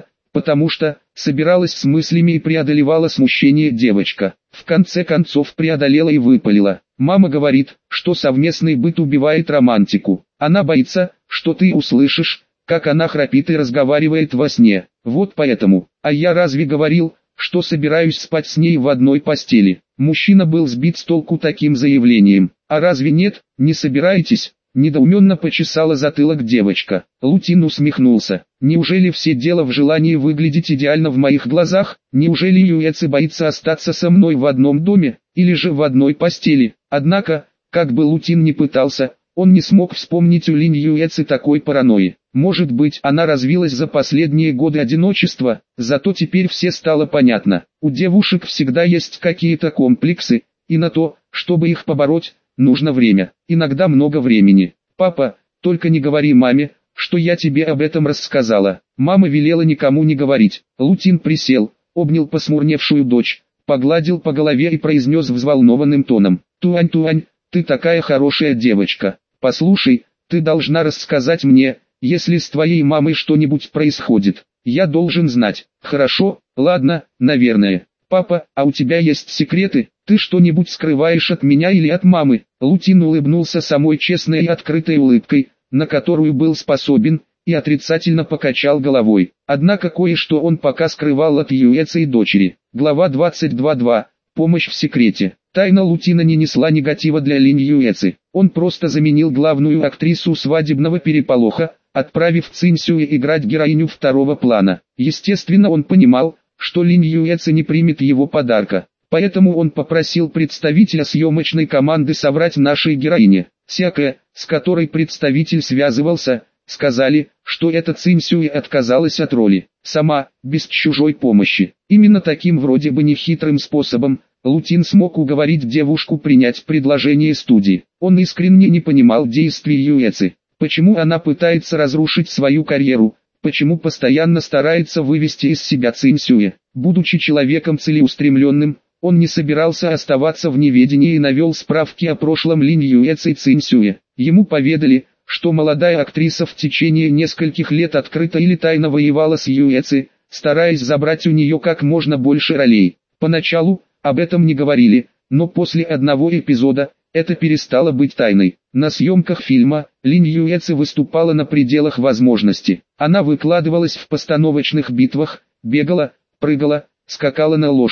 собиралась с мыслями и преодолевала смущение девочка. В конце концов преодолела и выпалила. Мама говорит, что совместный быт убивает романтику. Она боится, что ты услышишь, как она храпит и разговаривает во сне. Вот поэтому. А я разве говорил, что собираюсь спать с ней в одной постели?» Мужчина был сбит с толку таким заявлением. «А разве нет, не собираетесь?» Недоуменно почесала затылок девочка. Лутин усмехнулся. «Неужели все дело в желании выглядеть идеально в моих глазах? Неужели Юэци боится остаться со мной в одном доме, или же в одной постели?» Однако, как бы Лутин ни пытался, он не смог вспомнить у Линь Юэци такой паранойи. Может быть, она развилась за последние годы одиночества, зато теперь все стало понятно. У девушек всегда есть какие-то комплексы, и на то, чтобы их побороть, нужно время, иногда много времени. «Папа, только не говори маме, что я тебе об этом рассказала». Мама велела никому не говорить. Лутин присел, обнял посмурневшую дочь, погладил по голове и произнес взволнованным тоном: «Туань-Туань, ты такая хорошая девочка. Послушай, ты должна рассказать мне, если с твоей мамой что-нибудь происходит. Я должен знать». «Хорошо, ладно, наверное». «Папа, а у тебя есть секреты? Ты что-нибудь скрываешь от меня или от мамы?» Лутин улыбнулся самой честной и открытой улыбкой, на которую был способен, и отрицательно покачал головой. Однако кое-что он пока скрывал от Юэци и дочери. Глава 22.2. Помощь в секрете. Тайна Лутина не несла негатива для Линь Юэци. Он просто заменил главную актрису свадебного переполоха, отправив Цинь-Сюэ играть героиню второго плана. Естественно, он понимал, что Линь Юэци не примет его подарка. Поэтому он попросил представителя съемочной команды соврать нашей героине. Всякое, с которой представитель связывался, сказали, что эта Цинь-Сюэ отказалась от роли. Сама, без чужой помощи. Именно таким вроде бы нехитрым способом Лутин смог уговорить девушку принять предложение студии. Он искренне не понимал действий Юэци. Почему она пытается разрушить свою карьеру? Почему постоянно старается вывести из себя Цинь-Сюэ? Будучи человеком целеустремленным, он не собирался оставаться в неведении и навел справки о прошлом Линь Юэци и Цинь-Сюэ. Ему поведали, что молодая актриса в течение нескольких лет открыто или тайно воевала с Юэци, стараясь забрать у нее как можно больше ролей. Поначалу об этом не говорили, но после одного эпизода это перестало быть тайной. На съемках фильма Линь Юэци выступала на пределах возможности. Она выкладывалась в постановочных битвах, бегала, прыгала, скакала на лошади.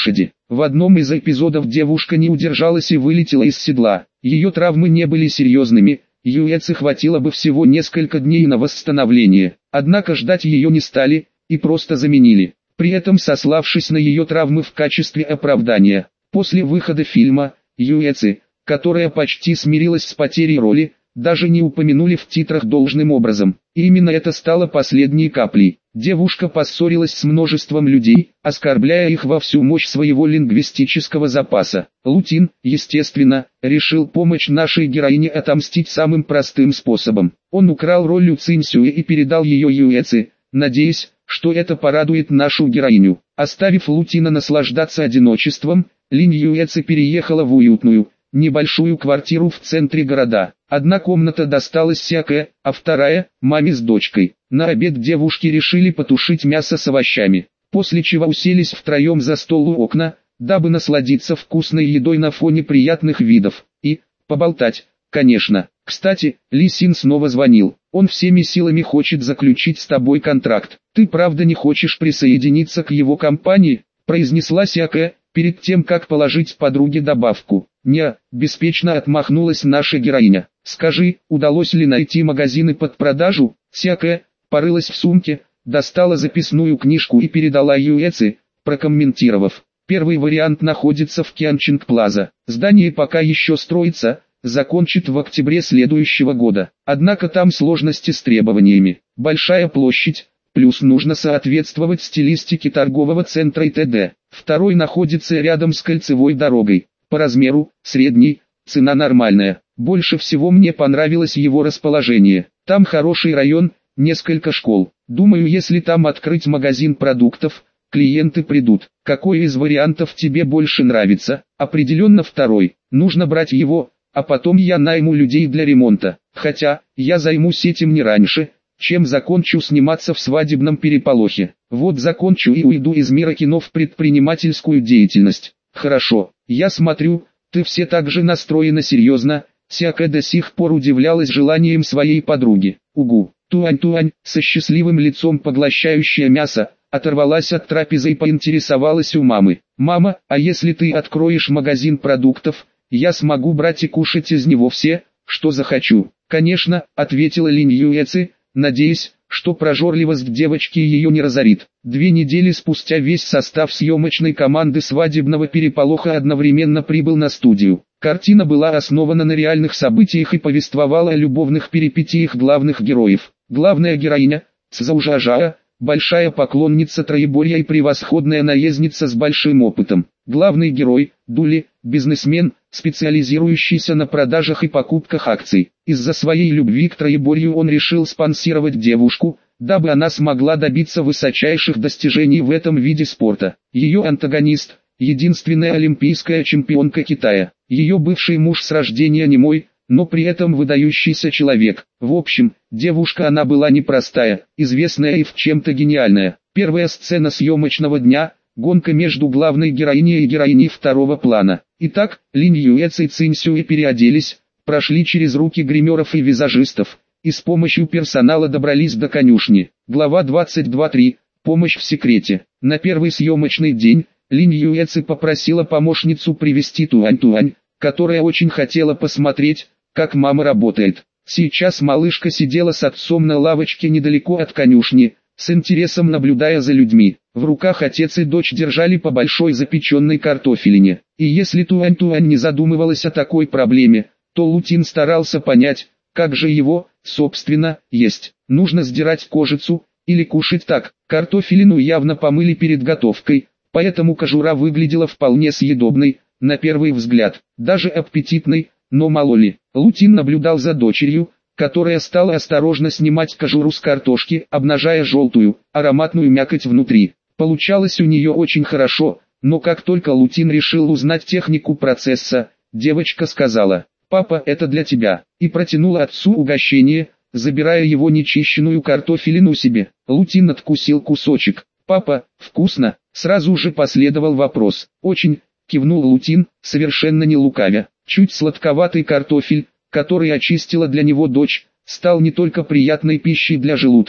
В одном из эпизодов девушка не удержалась и вылетела из седла. Ее травмы не были серьезными, Юэци хватило бы всего несколько дней на восстановление. Однако ждать ее не стали, и просто заменили, при этом сославшись на ее травмы в качестве оправдания. После выхода фильма, Юэци, которая почти смирилась с потерей роли, даже не упомянули в титрах должным образом. И именно это стало последней каплей. Девушка поссорилась с множеством людей, оскорбляя их во всю мощь своего лингвистического запаса. Лутин, естественно, решил помочь нашей героине отомстить самым простым способом. Он украл роль Лю Цинсюэ и передал ее Юэци, надеясь, что это порадует нашу героиню. Оставив Лутина наслаждаться одиночеством, Линь Юэци переехала в уютную, небольшую квартиру в центре города. Одна комната досталась Сякэ, а вторая – маме с дочкой. На обед девушки решили потушить мясо с овощами, после чего уселись втроем за стол у окна, дабы насладиться вкусной едой на фоне приятных видов. И поболтать, конечно. Кстати, Ли Син снова звонил. Он всеми силами хочет заключить с тобой контракт. Ты правда не хочешь присоединиться к его компании? Произнесла Сякэ, перед тем как положить подруге добавку. «Не», – беспечно отмахнулась наша героиня. «Скажи, удалось ли найти магазины под продажу?» Сякэ порылась в сумке, достала записную книжку и передала Юэци, прокомментировав. «Первый вариант находится в Кянчинг-Плаза. Здание пока еще строится, закончит в октябре следующего года. Однако там сложности с требованиями. Большая площадь, плюс нужно соответствовать стилистике торгового центра и т.д. Второй находится рядом с кольцевой дорогой. По размеру, средний, цена нормальная. Больше всего мне понравилось его расположение. Там хороший район, несколько школ. Думаю, если там открыть магазин продуктов, клиенты придут. Какой из вариантов тебе больше нравится? Определенно второй. Нужно брать его, а потом я найму людей для ремонта. Хотя, я займусь этим не раньше, чем закончу сниматься в свадебном переполохе. Вот закончу и уйду из мира кино в предпринимательскую деятельность. Хорошо, я смотрю, ты все так же настроена серьезно. Сякэ до сих пор удивлялась желанием своей подруги. Угу, Туань-Туань, со счастливым лицом поглощающая мясо, оторвалась от трапезы и поинтересовалась у мамы. «Мама, а если ты откроешь магазин продуктов, я смогу брать и кушать из него все, что захочу?» «Конечно», — ответила Линь Юэци, надеясь, что прожорливость девочки ее не разорит. 2 недели спустя весь состав съемочной команды свадебного переполоха одновременно прибыл на студию. Картина была основана на реальных событиях и повествовала о любовных перипетиях главных героев. Главная героиня, Цзаужажа, большая поклонница троеборья и превосходная наездница с большим опытом. Главный герой, Дули, бизнесмен, специализирующийся на продажах и покупках акций. Из-за своей любви к троеборью он решил спонсировать девушку, дабы она смогла добиться высочайших достижений в этом виде спорта. Ее антагонист – единственная олимпийская чемпионка Китая. Ее бывший муж с рождения немой, но при этом выдающийся человек. В общем, девушка она была непростая, известная и в чем-то гениальная. Первая сцена съемочного дня – гонка между главной героиней и героиней второго плана. Итак, Линь Юэци и Цинсюэ переоделись, прошли через руки гримеров и визажистов, и с помощью персонала добрались до конюшни. Глава 22.3. Помощь в секрете. На первый съемочный день, Линь Юэци попросила помощницу привезти Туань-Туань, которая очень хотела посмотреть, как мама работает. Сейчас малышка сидела с отцом на лавочке недалеко от конюшни, с интересом наблюдая за людьми. В руках отец и дочь держали по большой запеченной картофелине. И если Туань-Туань не задумывалась о такой проблеме, то Лутин старался понять, как же его, собственно, есть. Нужно сдирать кожицу, или кушать так. Картофелину явно помыли перед готовкой, поэтому кожура выглядела вполне съедобной, на первый взгляд, даже аппетитной, но мало ли. Лутин наблюдал за дочерью, которая стала осторожно снимать кожуру с картошки, обнажая желтую, ароматную мякоть внутри. Получалось у нее очень хорошо, но как только Лутин решил узнать технику процесса, девочка сказала: «Папа, это для тебя», и протянула отцу угощение, забирая его нечищенную картофелину себе. Лутин откусил кусочек. «Папа, вкусно?» Сразу же последовал вопрос. «Очень», кивнул Лутин, совершенно не лукавя. Чуть сладковатый картофель, который очистила для него дочь, стал не только приятной пищей для желудка,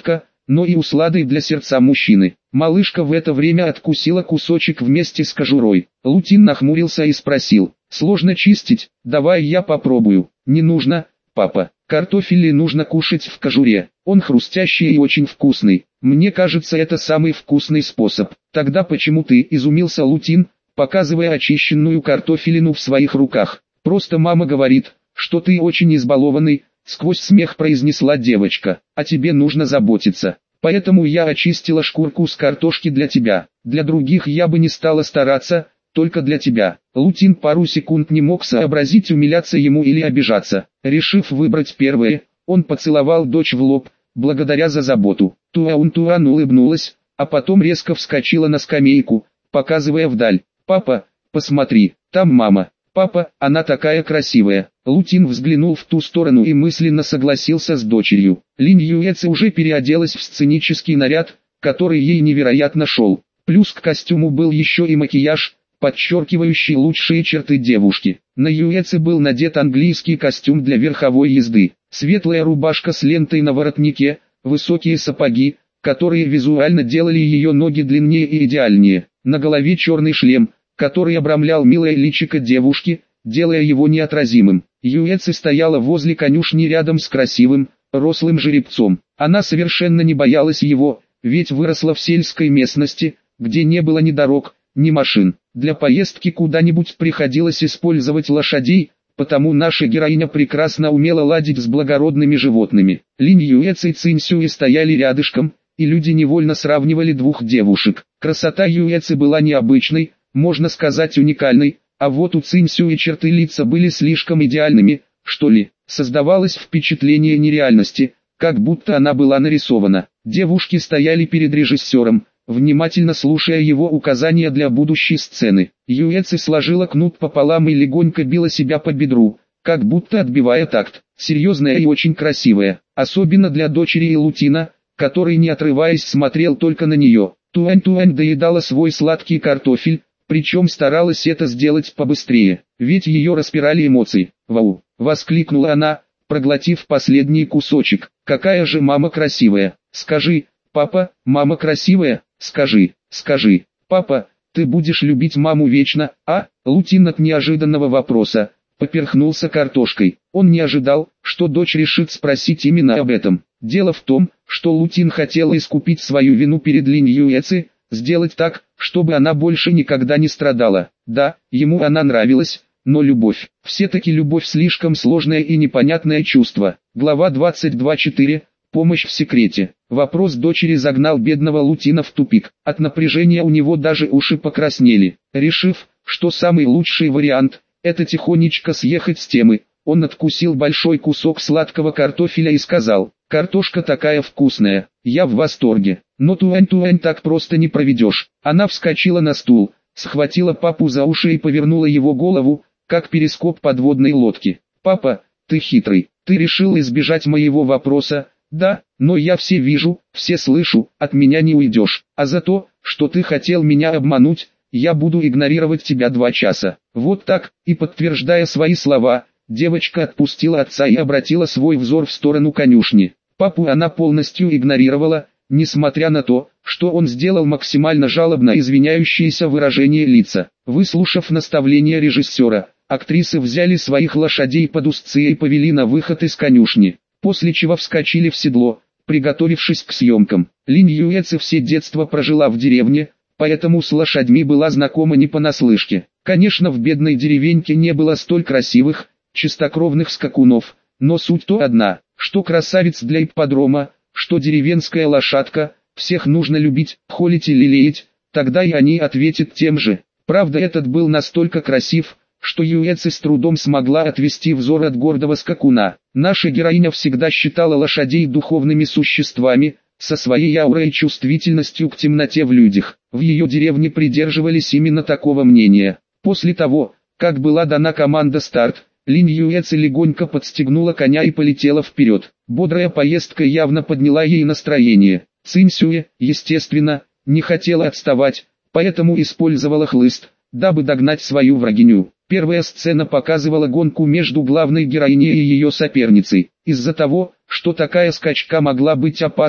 но и усладой для сердца мужчины. Малышка в это время откусила кусочек вместе с кожурой. Лутин нахмурился и спросил: «Сложно чистить, давай я попробую». «Не нужно, папа, картофель нужно кушать в кожуре, он хрустящий и очень вкусный. Мне кажется, это самый вкусный способ». «Тогда почему ты?» – изумился Лутин, показывая очищенную картофелину в своих руках. «Просто мама говорит, что ты очень избалованный», – сквозь смех произнесла девочка. «А тебе нужно заботиться. Поэтому я очистила шкурку с картошки для тебя. Для других я бы не стала стараться, только для тебя». Лутин пару секунд не мог сообразить, умиляться ему или обижаться. Решив выбрать первое, он поцеловал дочь в лоб, благодаря за заботу. Туан улыбнулась, а потом резко вскочила на скамейку, показывая вдаль. «Папа, посмотри, там мама». «Папа, она такая красивая». Лутин взглянул в ту сторону и мысленно согласился с дочерью. Линь Юэци уже переоделась в сценический наряд, который ей невероятно шел. Плюс к костюму был еще и макияж, подчеркивающий лучшие черты девушки. На Юэци был надет английский костюм для верховой езды, светлая рубашка с лентой на воротнике, высокие сапоги, которые визуально делали ее ноги длиннее и идеальнее. На голове черный шлем, который обрамлял милое личико девушки, делая его неотразимым. Юэци стояла возле конюшни рядом с красивым, рослым жеребцом. Она совершенно не боялась его, ведь выросла в сельской местности, где не было ни дорог, ни машин. Для поездки куда-нибудь приходилось использовать лошадей, потому наша героиня прекрасно умела ладить с благородными животными. Линь Юэци и Цинь Сюэ стояли рядышком, и люди невольно сравнивали двух девушек. Красота Юэци была необычной, можно сказать уникальной, а вот у Цинь Сюэ черты лица были слишком идеальными, что ли. Создавалось впечатление нереальности, как будто она была нарисована. Девушки стояли перед режиссером, внимательно слушая его указания для будущей сцены. Юэци сложила кнут пополам и легонько била себя по бедру, как будто отбивая такт. Серьезная и очень красивая, особенно для дочери и Лутина, который не отрываясь смотрел только на нее. Туань доедала свой сладкий картофель, причем старалась это сделать побыстрее, ведь ее распирали эмоции. «Вау!» — воскликнула она, проглотив последний кусочек. «Какая же мама красивая! Скажи, папа, мама красивая, скажи, папа, ты будешь любить маму вечно, а?» Лутин от неожиданного вопроса поперхнулся картошкой. Он не ожидал, что дочь решит спросить именно об этом. Дело в том, что Лутин хотел искупить свою вину перед Линь Юэци, сделать так, чтобы она больше никогда не страдала. Да, ему она нравилась, но любовь. Все-таки любовь слишком сложное и непонятное чувство. Глава 22.4. Помощь в секрете. Вопрос дочери загнал бедного Лутина в тупик. От напряжения у него даже уши покраснели. Решив, что самый лучший вариант – это тихонечко съехать с темы, он откусил большой кусок сладкого картофеля и сказал: «Картошка такая вкусная, я в восторге, но Туань так просто не проведешь». Она вскочила на стул, схватила папу за уши и повернула его голову, как перископ подводной лодки. «Папа, ты хитрый, ты решил избежать моего вопроса, да, но я все вижу, все слышу, от меня не уйдешь, а за то, что ты хотел меня обмануть, я буду игнорировать тебя 2 часа». Вот так, и подтверждая свои слова, девочка отпустила отца и обратила свой взор в сторону конюшни. Папу она полностью игнорировала, несмотря на то, что он сделал максимально жалобно извиняющееся выражение лица. Выслушав наставление режиссера, актрисы взяли своих лошадей под узцы и повели на выход из конюшни, после чего вскочили в седло, приготовившись к съемкам. Линь Юэци все детство прожила в деревне, поэтому с лошадьми была знакома не понаслышке. Конечно, в бедной деревеньке не было столь красивых, чистокровных скакунов, но суть то одна, что красавец для ипподрома, что деревенская лошадка, всех нужно любить, холить и лелеять, тогда и они ответят тем же. Правда, этот был настолько красив, что Юэци с трудом смогла отвести взор от гордого скакуна. Наша героиня всегда считала лошадей духовными существами, со своей аурой и чувствительностью к темноте в людях. В ее деревне придерживались именно такого мнения. После того, как была дана команда «Старт», Линь Юэци легонько подстегнула коня и полетела вперед. Бодрая поездка явно подняла ей настроение. Цинь Сюэ, естественно, не хотела отставать, поэтому использовала хлыст, дабы догнать свою врагиню. Первая сцена показывала гонку между главной героиней и ее соперницей. Из-за того, что такая скачка могла быть опасной,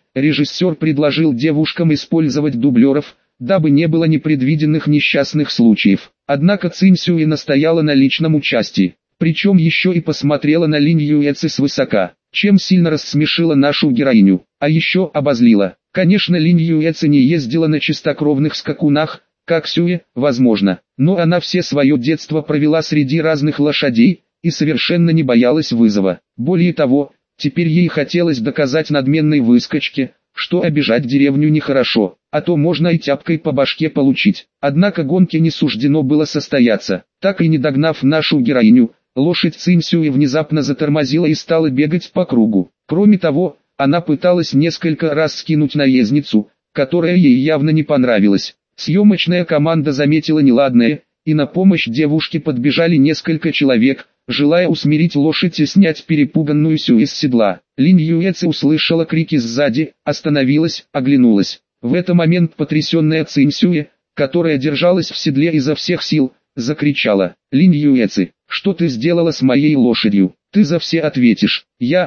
режиссер предложил девушкам использовать дублеров, дабы не было непредвиденных несчастных случаев. Однако Цинь Сюэ настояла на личном участии, причем еще и посмотрела на Линь Юэци свысока, чем сильно рассмешила нашу героиню, а еще обозлила. Конечно, Линь Юэци не ездила на чистокровных скакунах, как Сюэ, возможно, но она все свое детство провела среди разных лошадей и совершенно не боялась вызова. Более того, теперь ей хотелось доказать надменной выскочке, что обижать деревню нехорошо, а то можно и тяпкой по башке получить. Однако гонке не суждено было состояться. Так и не догнав нашу героиню, лошадь Цинь Сюэ внезапно затормозила и стала бегать по кругу. Кроме того, она пыталась несколько раз скинуть наездницу, которая ей явно не понравилась. Съемочная команда заметила неладное, и на помощь девушке подбежали несколько человек, желая усмирить лошадь и снять перепуганную Сюэ с седла. Линь Юэци услышала крики сзади, остановилась, оглянулась. В этот момент потрясенная Цинь Сюэ, которая держалась в седле изо всех сил, закричала: «Линь Юэци, что ты сделала с моей лошадью? Ты за все ответишь».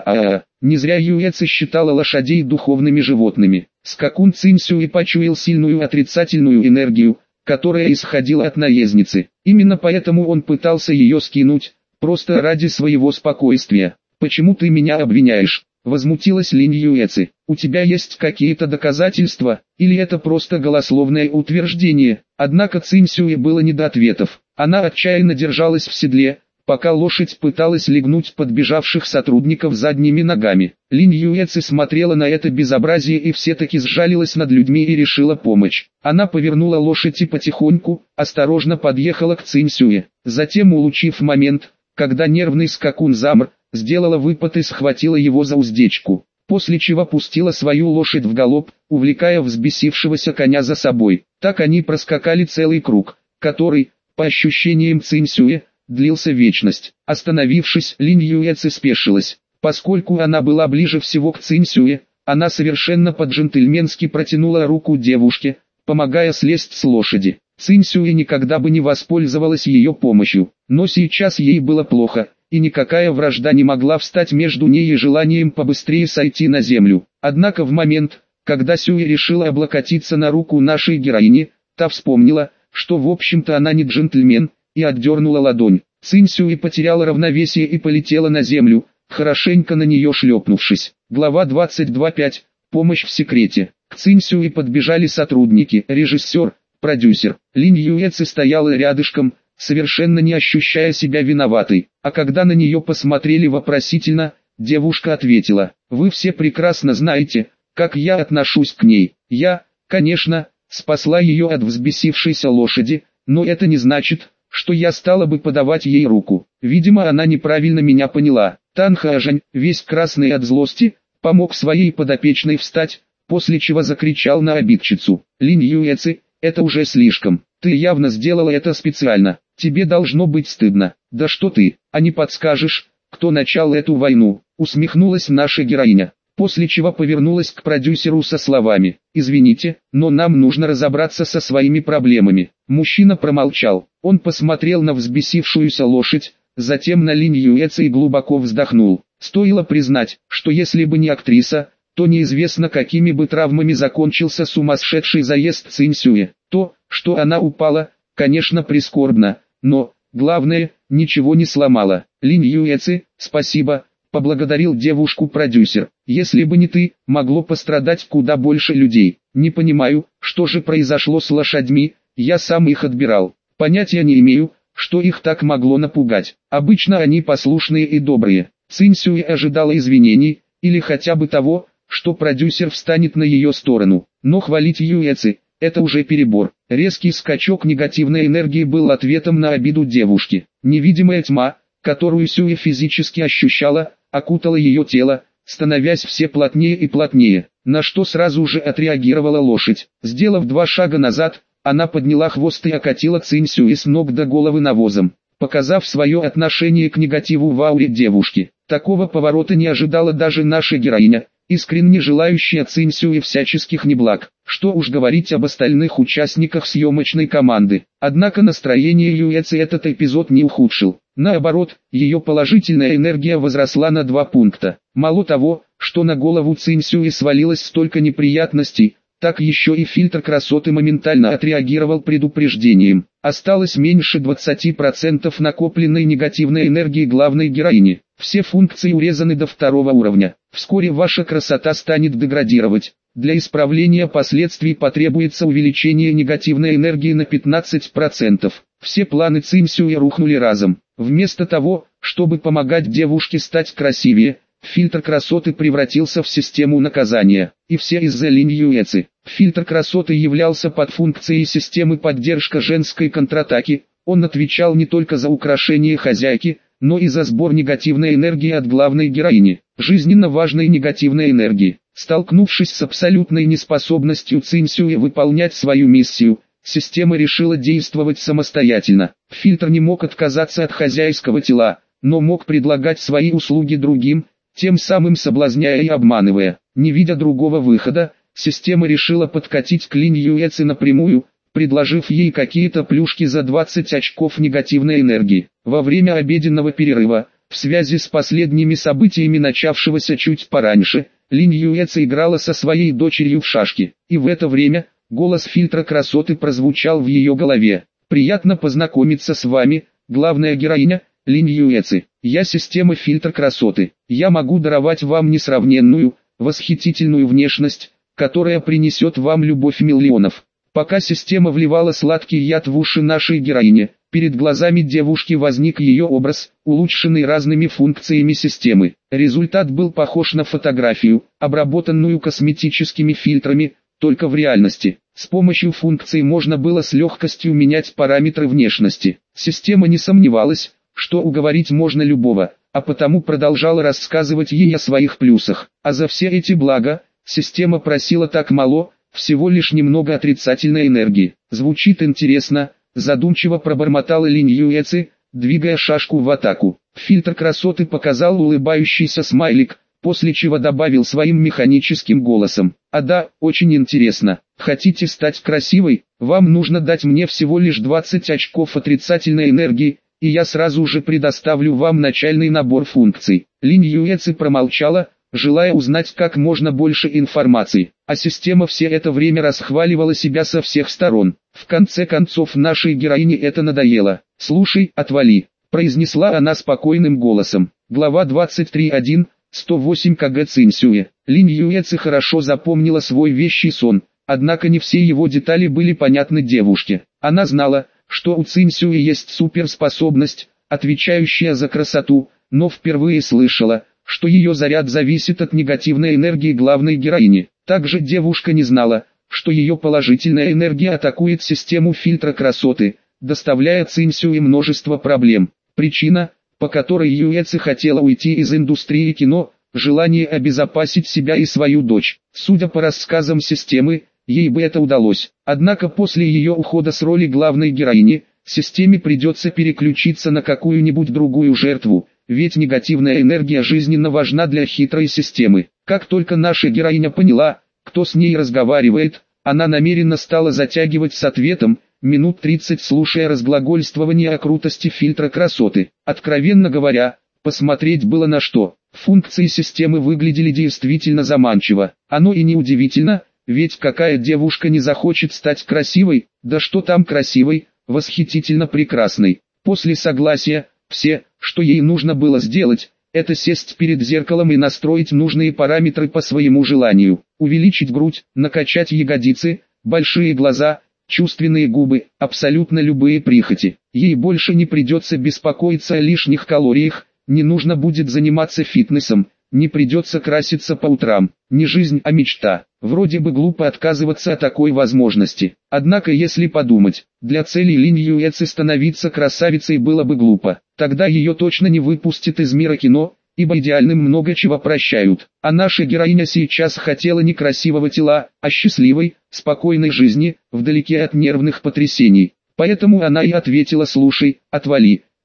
Не зря Юэци считала лошадей духовными животными. Скакун Цинь Сюэ почуял сильную отрицательную энергию, которая исходила от наездницы. Именно поэтому он пытался ее скинуть, просто ради своего спокойствия. «Почему ты меня обвиняешь?» — возмутилась Линь Юэци. «У тебя есть какие-то доказательства, или это просто голословное утверждение?» Однако Цинь Сюэ было не до ответов. Она отчаянно держалась в седле, пока лошадь пыталась легнуть подбежавших сотрудников задними ногами. Линь Юэци смотрела на это безобразие и все-таки сжалилась над людьми и решила помочь. Она повернула лошадь и потихоньку, осторожно подъехала к Цинь Сюэ. Затем, улучив момент, когда нервный скакун замер, сделала выпад и схватила его за уздечку, после чего пустила свою лошадь в галоп, увлекая взбесившегося коня за собой. Так они проскакали целый круг, который, по ощущениям Цинь Сюэ, длился вечность. Остановившись, Линь Юэци спешилась. Поскольку она была ближе всего к Цинь Сюэ, она совершенно по-джентльменски протянула руку девушке, помогая слезть с лошади. Цинь Сюэ никогда бы не воспользовалась ее помощью, но сейчас ей было плохо, и никакая вражда не могла встать между ней и желанием побыстрее сойти на землю. Однако в момент, когда Сюэ решила облокотиться на руку нашей героини, та вспомнила, что в общем-то она не джентльмен, и отдернула ладонь. Цинь Сюэ потеряла равновесие и полетела на землю, хорошенько на нее шлепнувшись. Глава 22.5. Помощь в секрете. К Цинь Сюэ подбежали сотрудники, режиссер, продюсер. Линь Юэци стояла рядышком, совершенно не ощущая себя виноватой. А когда на нее посмотрели вопросительно, девушка ответила: «Вы все прекрасно знаете, как я отношусь к ней. Я, конечно, спасла ее от взбесившейся лошади, но это не значит, что я стала бы подавать ей руку». Видимо, она неправильно меня поняла. Тан Хаожань, весь красный от злости, помог своей подопечной встать, после чего закричал на обидчицу: «Линь Юэци, это уже слишком. Ты явно сделала это специально. Тебе должно быть стыдно. Да что ты, а не подскажешь, кто начал эту войну?» Усмехнулась наша героиня, после чего повернулась к продюсеру со словами: «Извините, но нам нужно разобраться со своими проблемами». Мужчина промолчал. Он посмотрел на взбесившуюся лошадь, затем на Линь Юэци и глубоко вздохнул. Стоило признать, что если бы не актриса, то неизвестно какими бы травмами закончился сумасшедший заезд Цинь Сюэ. То, что она упала, конечно прискорбно, но, главное, ничего не сломала. «Линь Юэци, спасибо», — поблагодарил девушку продюсер. «Если бы не ты, могло пострадать куда больше людей. Не понимаю, что же произошло с лошадьми, я сам их отбирал. Понятия не имею, что их так могло напугать. Обычно они послушные и добрые». Цинь Сюэ ожидала извинений, или хотя бы того, что продюсер встанет на ее сторону. Но хвалить Юэци — это уже перебор. Резкий скачок негативной энергии был ответом на обиду девушки. Невидимая тьма, которую Сюэ физически ощущала, окутала ее тело, становясь все плотнее и плотнее, на что сразу же отреагировала лошадь. Сделав 2 шага назад, она подняла хвост и окатила Цинь Сюэ с ног до головы навозом, показав свое отношение к негативу в ауре девушки. Такого поворота не ожидала даже наша героиня, искренне желающая Цинь Сюэ всяческих неблаг. Что уж говорить об остальных участниках съемочной команды. Однако настроение Юэци этот эпизод не ухудшил. Наоборот, ее положительная энергия возросла на 2 пункта. Мало того, что на голову Цинь Сюэ свалилось столько неприятностей, так еще и фильтр красоты моментально отреагировал предупреждением. Осталось меньше 20% накопленной негативной энергии главной героини. Все функции урезаны до 2 уровня. Вскоре ваша красота станет деградировать. Для исправления последствий потребуется увеличение негативной энергии на 15%. Все планы Цинь Сюэ рухнули разом. Вместо того, чтобы помогать девушке стать красивее, фильтр красоты превратился в систему наказания. И все из-за Линь Юэци. Фильтр красоты являлся подфункцией системы поддержка женской контратаки. Он отвечал не только за украшение хозяйки, но и за сбор негативной энергии от главной героини. Жизненно важной негативной энергии. Столкнувшись с абсолютной неспособностью Цинь Сюэ выполнять свою миссию, система решила действовать самостоятельно. Фильтр не мог отказаться от хозяйского тела, но мог предлагать свои услуги другим, тем самым соблазняя и обманывая. Не видя другого выхода, система решила подкатить к Линь Юэци напрямую, предложив ей какие-то плюшки за 20 очков негативной энергии. Во время обеденного перерыва, в связи с последними событиями начавшегося чуть пораньше, Линь Юэци играла со своей дочерью в шашки, и в это время голос фильтра красоты прозвучал в ее голове. «Приятно познакомиться с вами, главная героиня, Линь Юэци. Я система фильтр красоты. Я могу даровать вам несравненную, восхитительную внешность, которая принесет вам любовь миллионов». Пока система вливала сладкий яд в уши нашей героине, перед глазами девушки возник ее образ, улучшенный разными функциями системы. Результат был похож на фотографию, обработанную косметическими фильтрами, только в реальности. С помощью функций можно было с легкостью менять параметры внешности. Система не сомневалась, что уговорить можно любого, а потому продолжала рассказывать ей о своих плюсах. А за все эти блага, система просила так мало, всего лишь немного отрицательной энергии. Звучит интересно, задумчиво пробормотала Линь Юэци, двигая шашку в атаку. Фильтр красоты показал улыбающийся смайлик, после чего добавил своим механическим голосом: «А да, очень интересно. Хотите стать красивой? Вам нужно дать мне всего лишь 20 очков отрицательной энергии, и я сразу же предоставлю вам начальный набор функций». Линь Юэци промолчала, желая узнать как можно больше информации, а система все это время расхваливала себя со всех сторон. В конце концов нашей героине это надоело. «Слушай, отвали», — произнесла она спокойным голосом. Глава 23.1. 108 кг Цинь Сюэ. Линь Юэци хорошо запомнила свой вещий сон, однако не все его детали были понятны девушке. Она знала, что у Цинь Сюэ есть суперспособность, отвечающая за красоту, но впервые слышала, что ее заряд зависит от негативной энергии главной героини. Также девушка не знала, что ее положительная энергия атакует систему фильтра красоты, доставляя Цинь Сюэ множество проблем. Причина, по которой Юэци хотела уйти из индустрии кино, желание обезопасить себя и свою дочь. Судя по рассказам системы, ей бы это удалось. Однако после ее ухода с роли главной героини, системе придется переключиться на какую-нибудь другую жертву, ведь негативная энергия жизненно важна для хитрой системы. Как только наша героиня поняла, кто с ней разговаривает, она намеренно стала затягивать с ответом, минут 30 слушая разглагольствование о крутости фильтра красоты. Откровенно говоря, посмотреть было на что. Функции системы выглядели действительно заманчиво. Оно и не удивительно, ведь какая девушка не захочет стать красивой, да что там красивой, восхитительно прекрасной. После согласия, все, что ей нужно было сделать, это сесть перед зеркалом и настроить нужные параметры по своему желанию. Увеличить грудь, накачать ягодицы, большие глаза, чувственные губы, абсолютно любые прихоти. Ей больше не придется беспокоиться о лишних калориях, не нужно будет заниматься фитнесом, не придется краситься по утрам. Не жизнь, а мечта. Вроде бы глупо отказываться от такой возможности. Однако если подумать, для целей Линь Юэци становиться красавицей было бы глупо. Тогда ее точно не выпустят из мира кино, ибо идеальным много чего прощают. А наша героиня сейчас хотела не красивого тела, а счастливой, спокойной жизни, вдалеке от нервных потрясений. Поэтому она и ответила: «Слушай, отвали,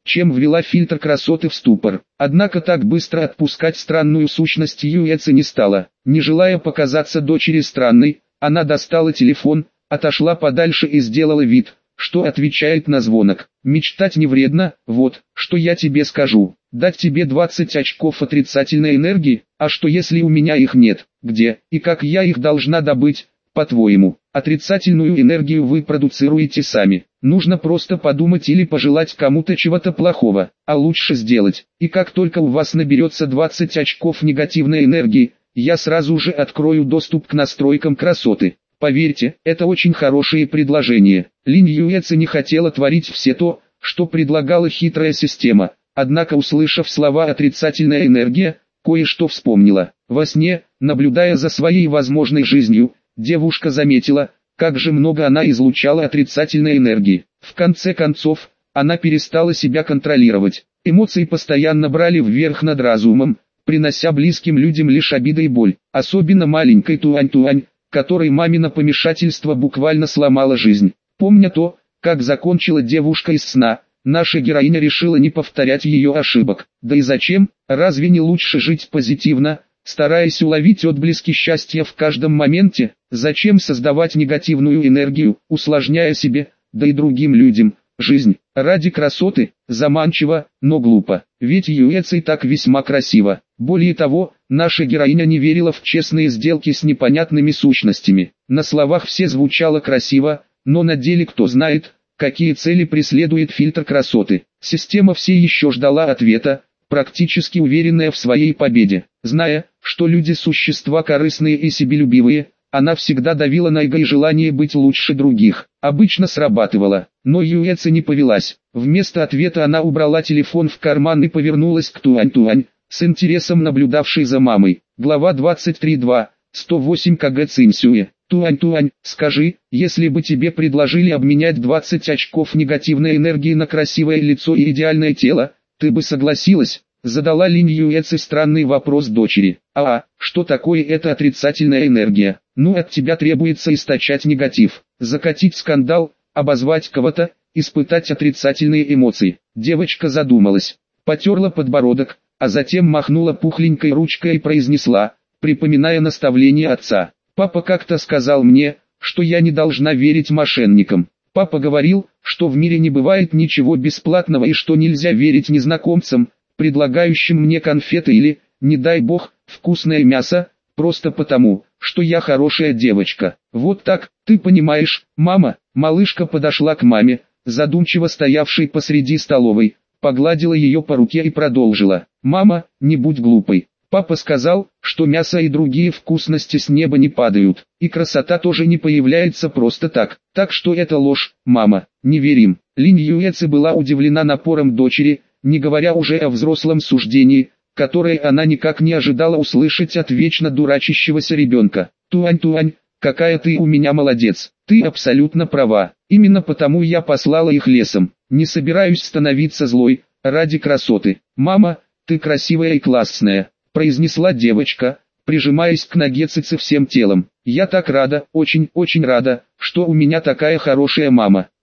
чем ввела фильтр красоты в ступор. Однако так быстро отпускать странную сущность Юэци не стала. Не желая показаться дочери странной, она достала телефон, отошла подальше и сделала вид, что отвечает на звонок. Мечтать не вредно, вот, что я тебе скажу. Дать тебе 20 очков отрицательной энергии, а что если у меня их нет? Где и как я их должна добыть, по-твоему? Отрицательную энергию вы продуцируете сами. Нужно просто подумать или пожелать кому-то чего-то плохого, а лучше сделать. И как только у вас наберется 20 очков негативной энергии, я сразу же открою доступ к настройкам красоты. Поверьте, это очень хорошее предложение. Линь Юэци не хотела творить все то, что предлагала хитрая система, однако, услышав слова «отрицательная энергия», кое-что вспомнила. Во сне, наблюдая за своей возможной жизнью, девушка заметила, как же много она излучала отрицательной энергии. В конце концов, она перестала себя контролировать. Эмоции постоянно брали вверх над разумом, принося близким людям лишь обиды и боль. Особенно маленькой Туань-Туань, которой мамино помешательство буквально сломало жизнь. Помня то, как закончила девушка из сна, наша героиня решила не повторять ее ошибок. Да и зачем? Разве не лучше жить позитивно, стараясь уловить отблески счастья в каждом моменте? Зачем создавать негативную энергию, усложняя себе, да и другим людям, жизнь? Ради красоты, заманчиво, но глупо. Ведь Юэци так весьма красиво. Более того, наша героиня не верила в честные сделки с непонятными сущностями. На словах все звучало красиво, но на деле кто знает, какие цели преследует фильтр красоты. Система все еще ждала ответа, практически уверенная в своей победе. Зная, что люди существа корыстные и себелюбивые, она всегда давила на эго и желание быть лучше других. Обычно срабатывало, но Юэци не повелась. Вместо ответа она убрала телефон в карман и повернулась к Туань-Туань, с интересом наблюдавшей за мамой. Глава 23.2. 108 кг Цинсюэ. Туань-Туань, скажи, если бы тебе предложили обменять 20 очков негативной энергии на красивое лицо и идеальное тело, ты бы согласилась? Задала Линь Юэци странный вопрос дочери. Что такое эта отрицательная энергия? Ну, от тебя требуется источать негатив, закатить скандал, обозвать кого-то, испытать отрицательные эмоции. Девочка задумалась, потерла подбородок, а затем махнула пухленькой ручкой и произнесла, припоминая наставление отца. Папа как-то сказал мне, что я не должна верить мошенникам. Папа говорил, что в мире не бывает ничего бесплатного и что нельзя верить незнакомцам, предлагающим мне конфеты или, не дай бог, вкусное мясо, просто потому, что я хорошая девочка. Вот так, ты понимаешь, мама? Малышка подошла к маме, задумчиво стоявшей посреди столовой, погладила ее по руке и продолжила. Мама, не будь глупой. Папа сказал, что мясо и другие вкусности с неба не падают, и красота тоже не появляется просто так. Так что это ложь, мама, не верим. Линь Юэци была удивлена напором дочери, не говоря уже о взрослом суждении, которое она никак не ожидала услышать от вечно дурачащегося ребенка. Туань-Туань, какая ты у меня молодец, ты абсолютно права, именно потому я послала их лесом. Не собираюсь становиться злой, ради красоты. Мама, ты красивая и классная, произнесла девочка, прижимаясь к ноге Цици всем телом. Я так рада, очень-очень рада, что у меня такая хорошая мама.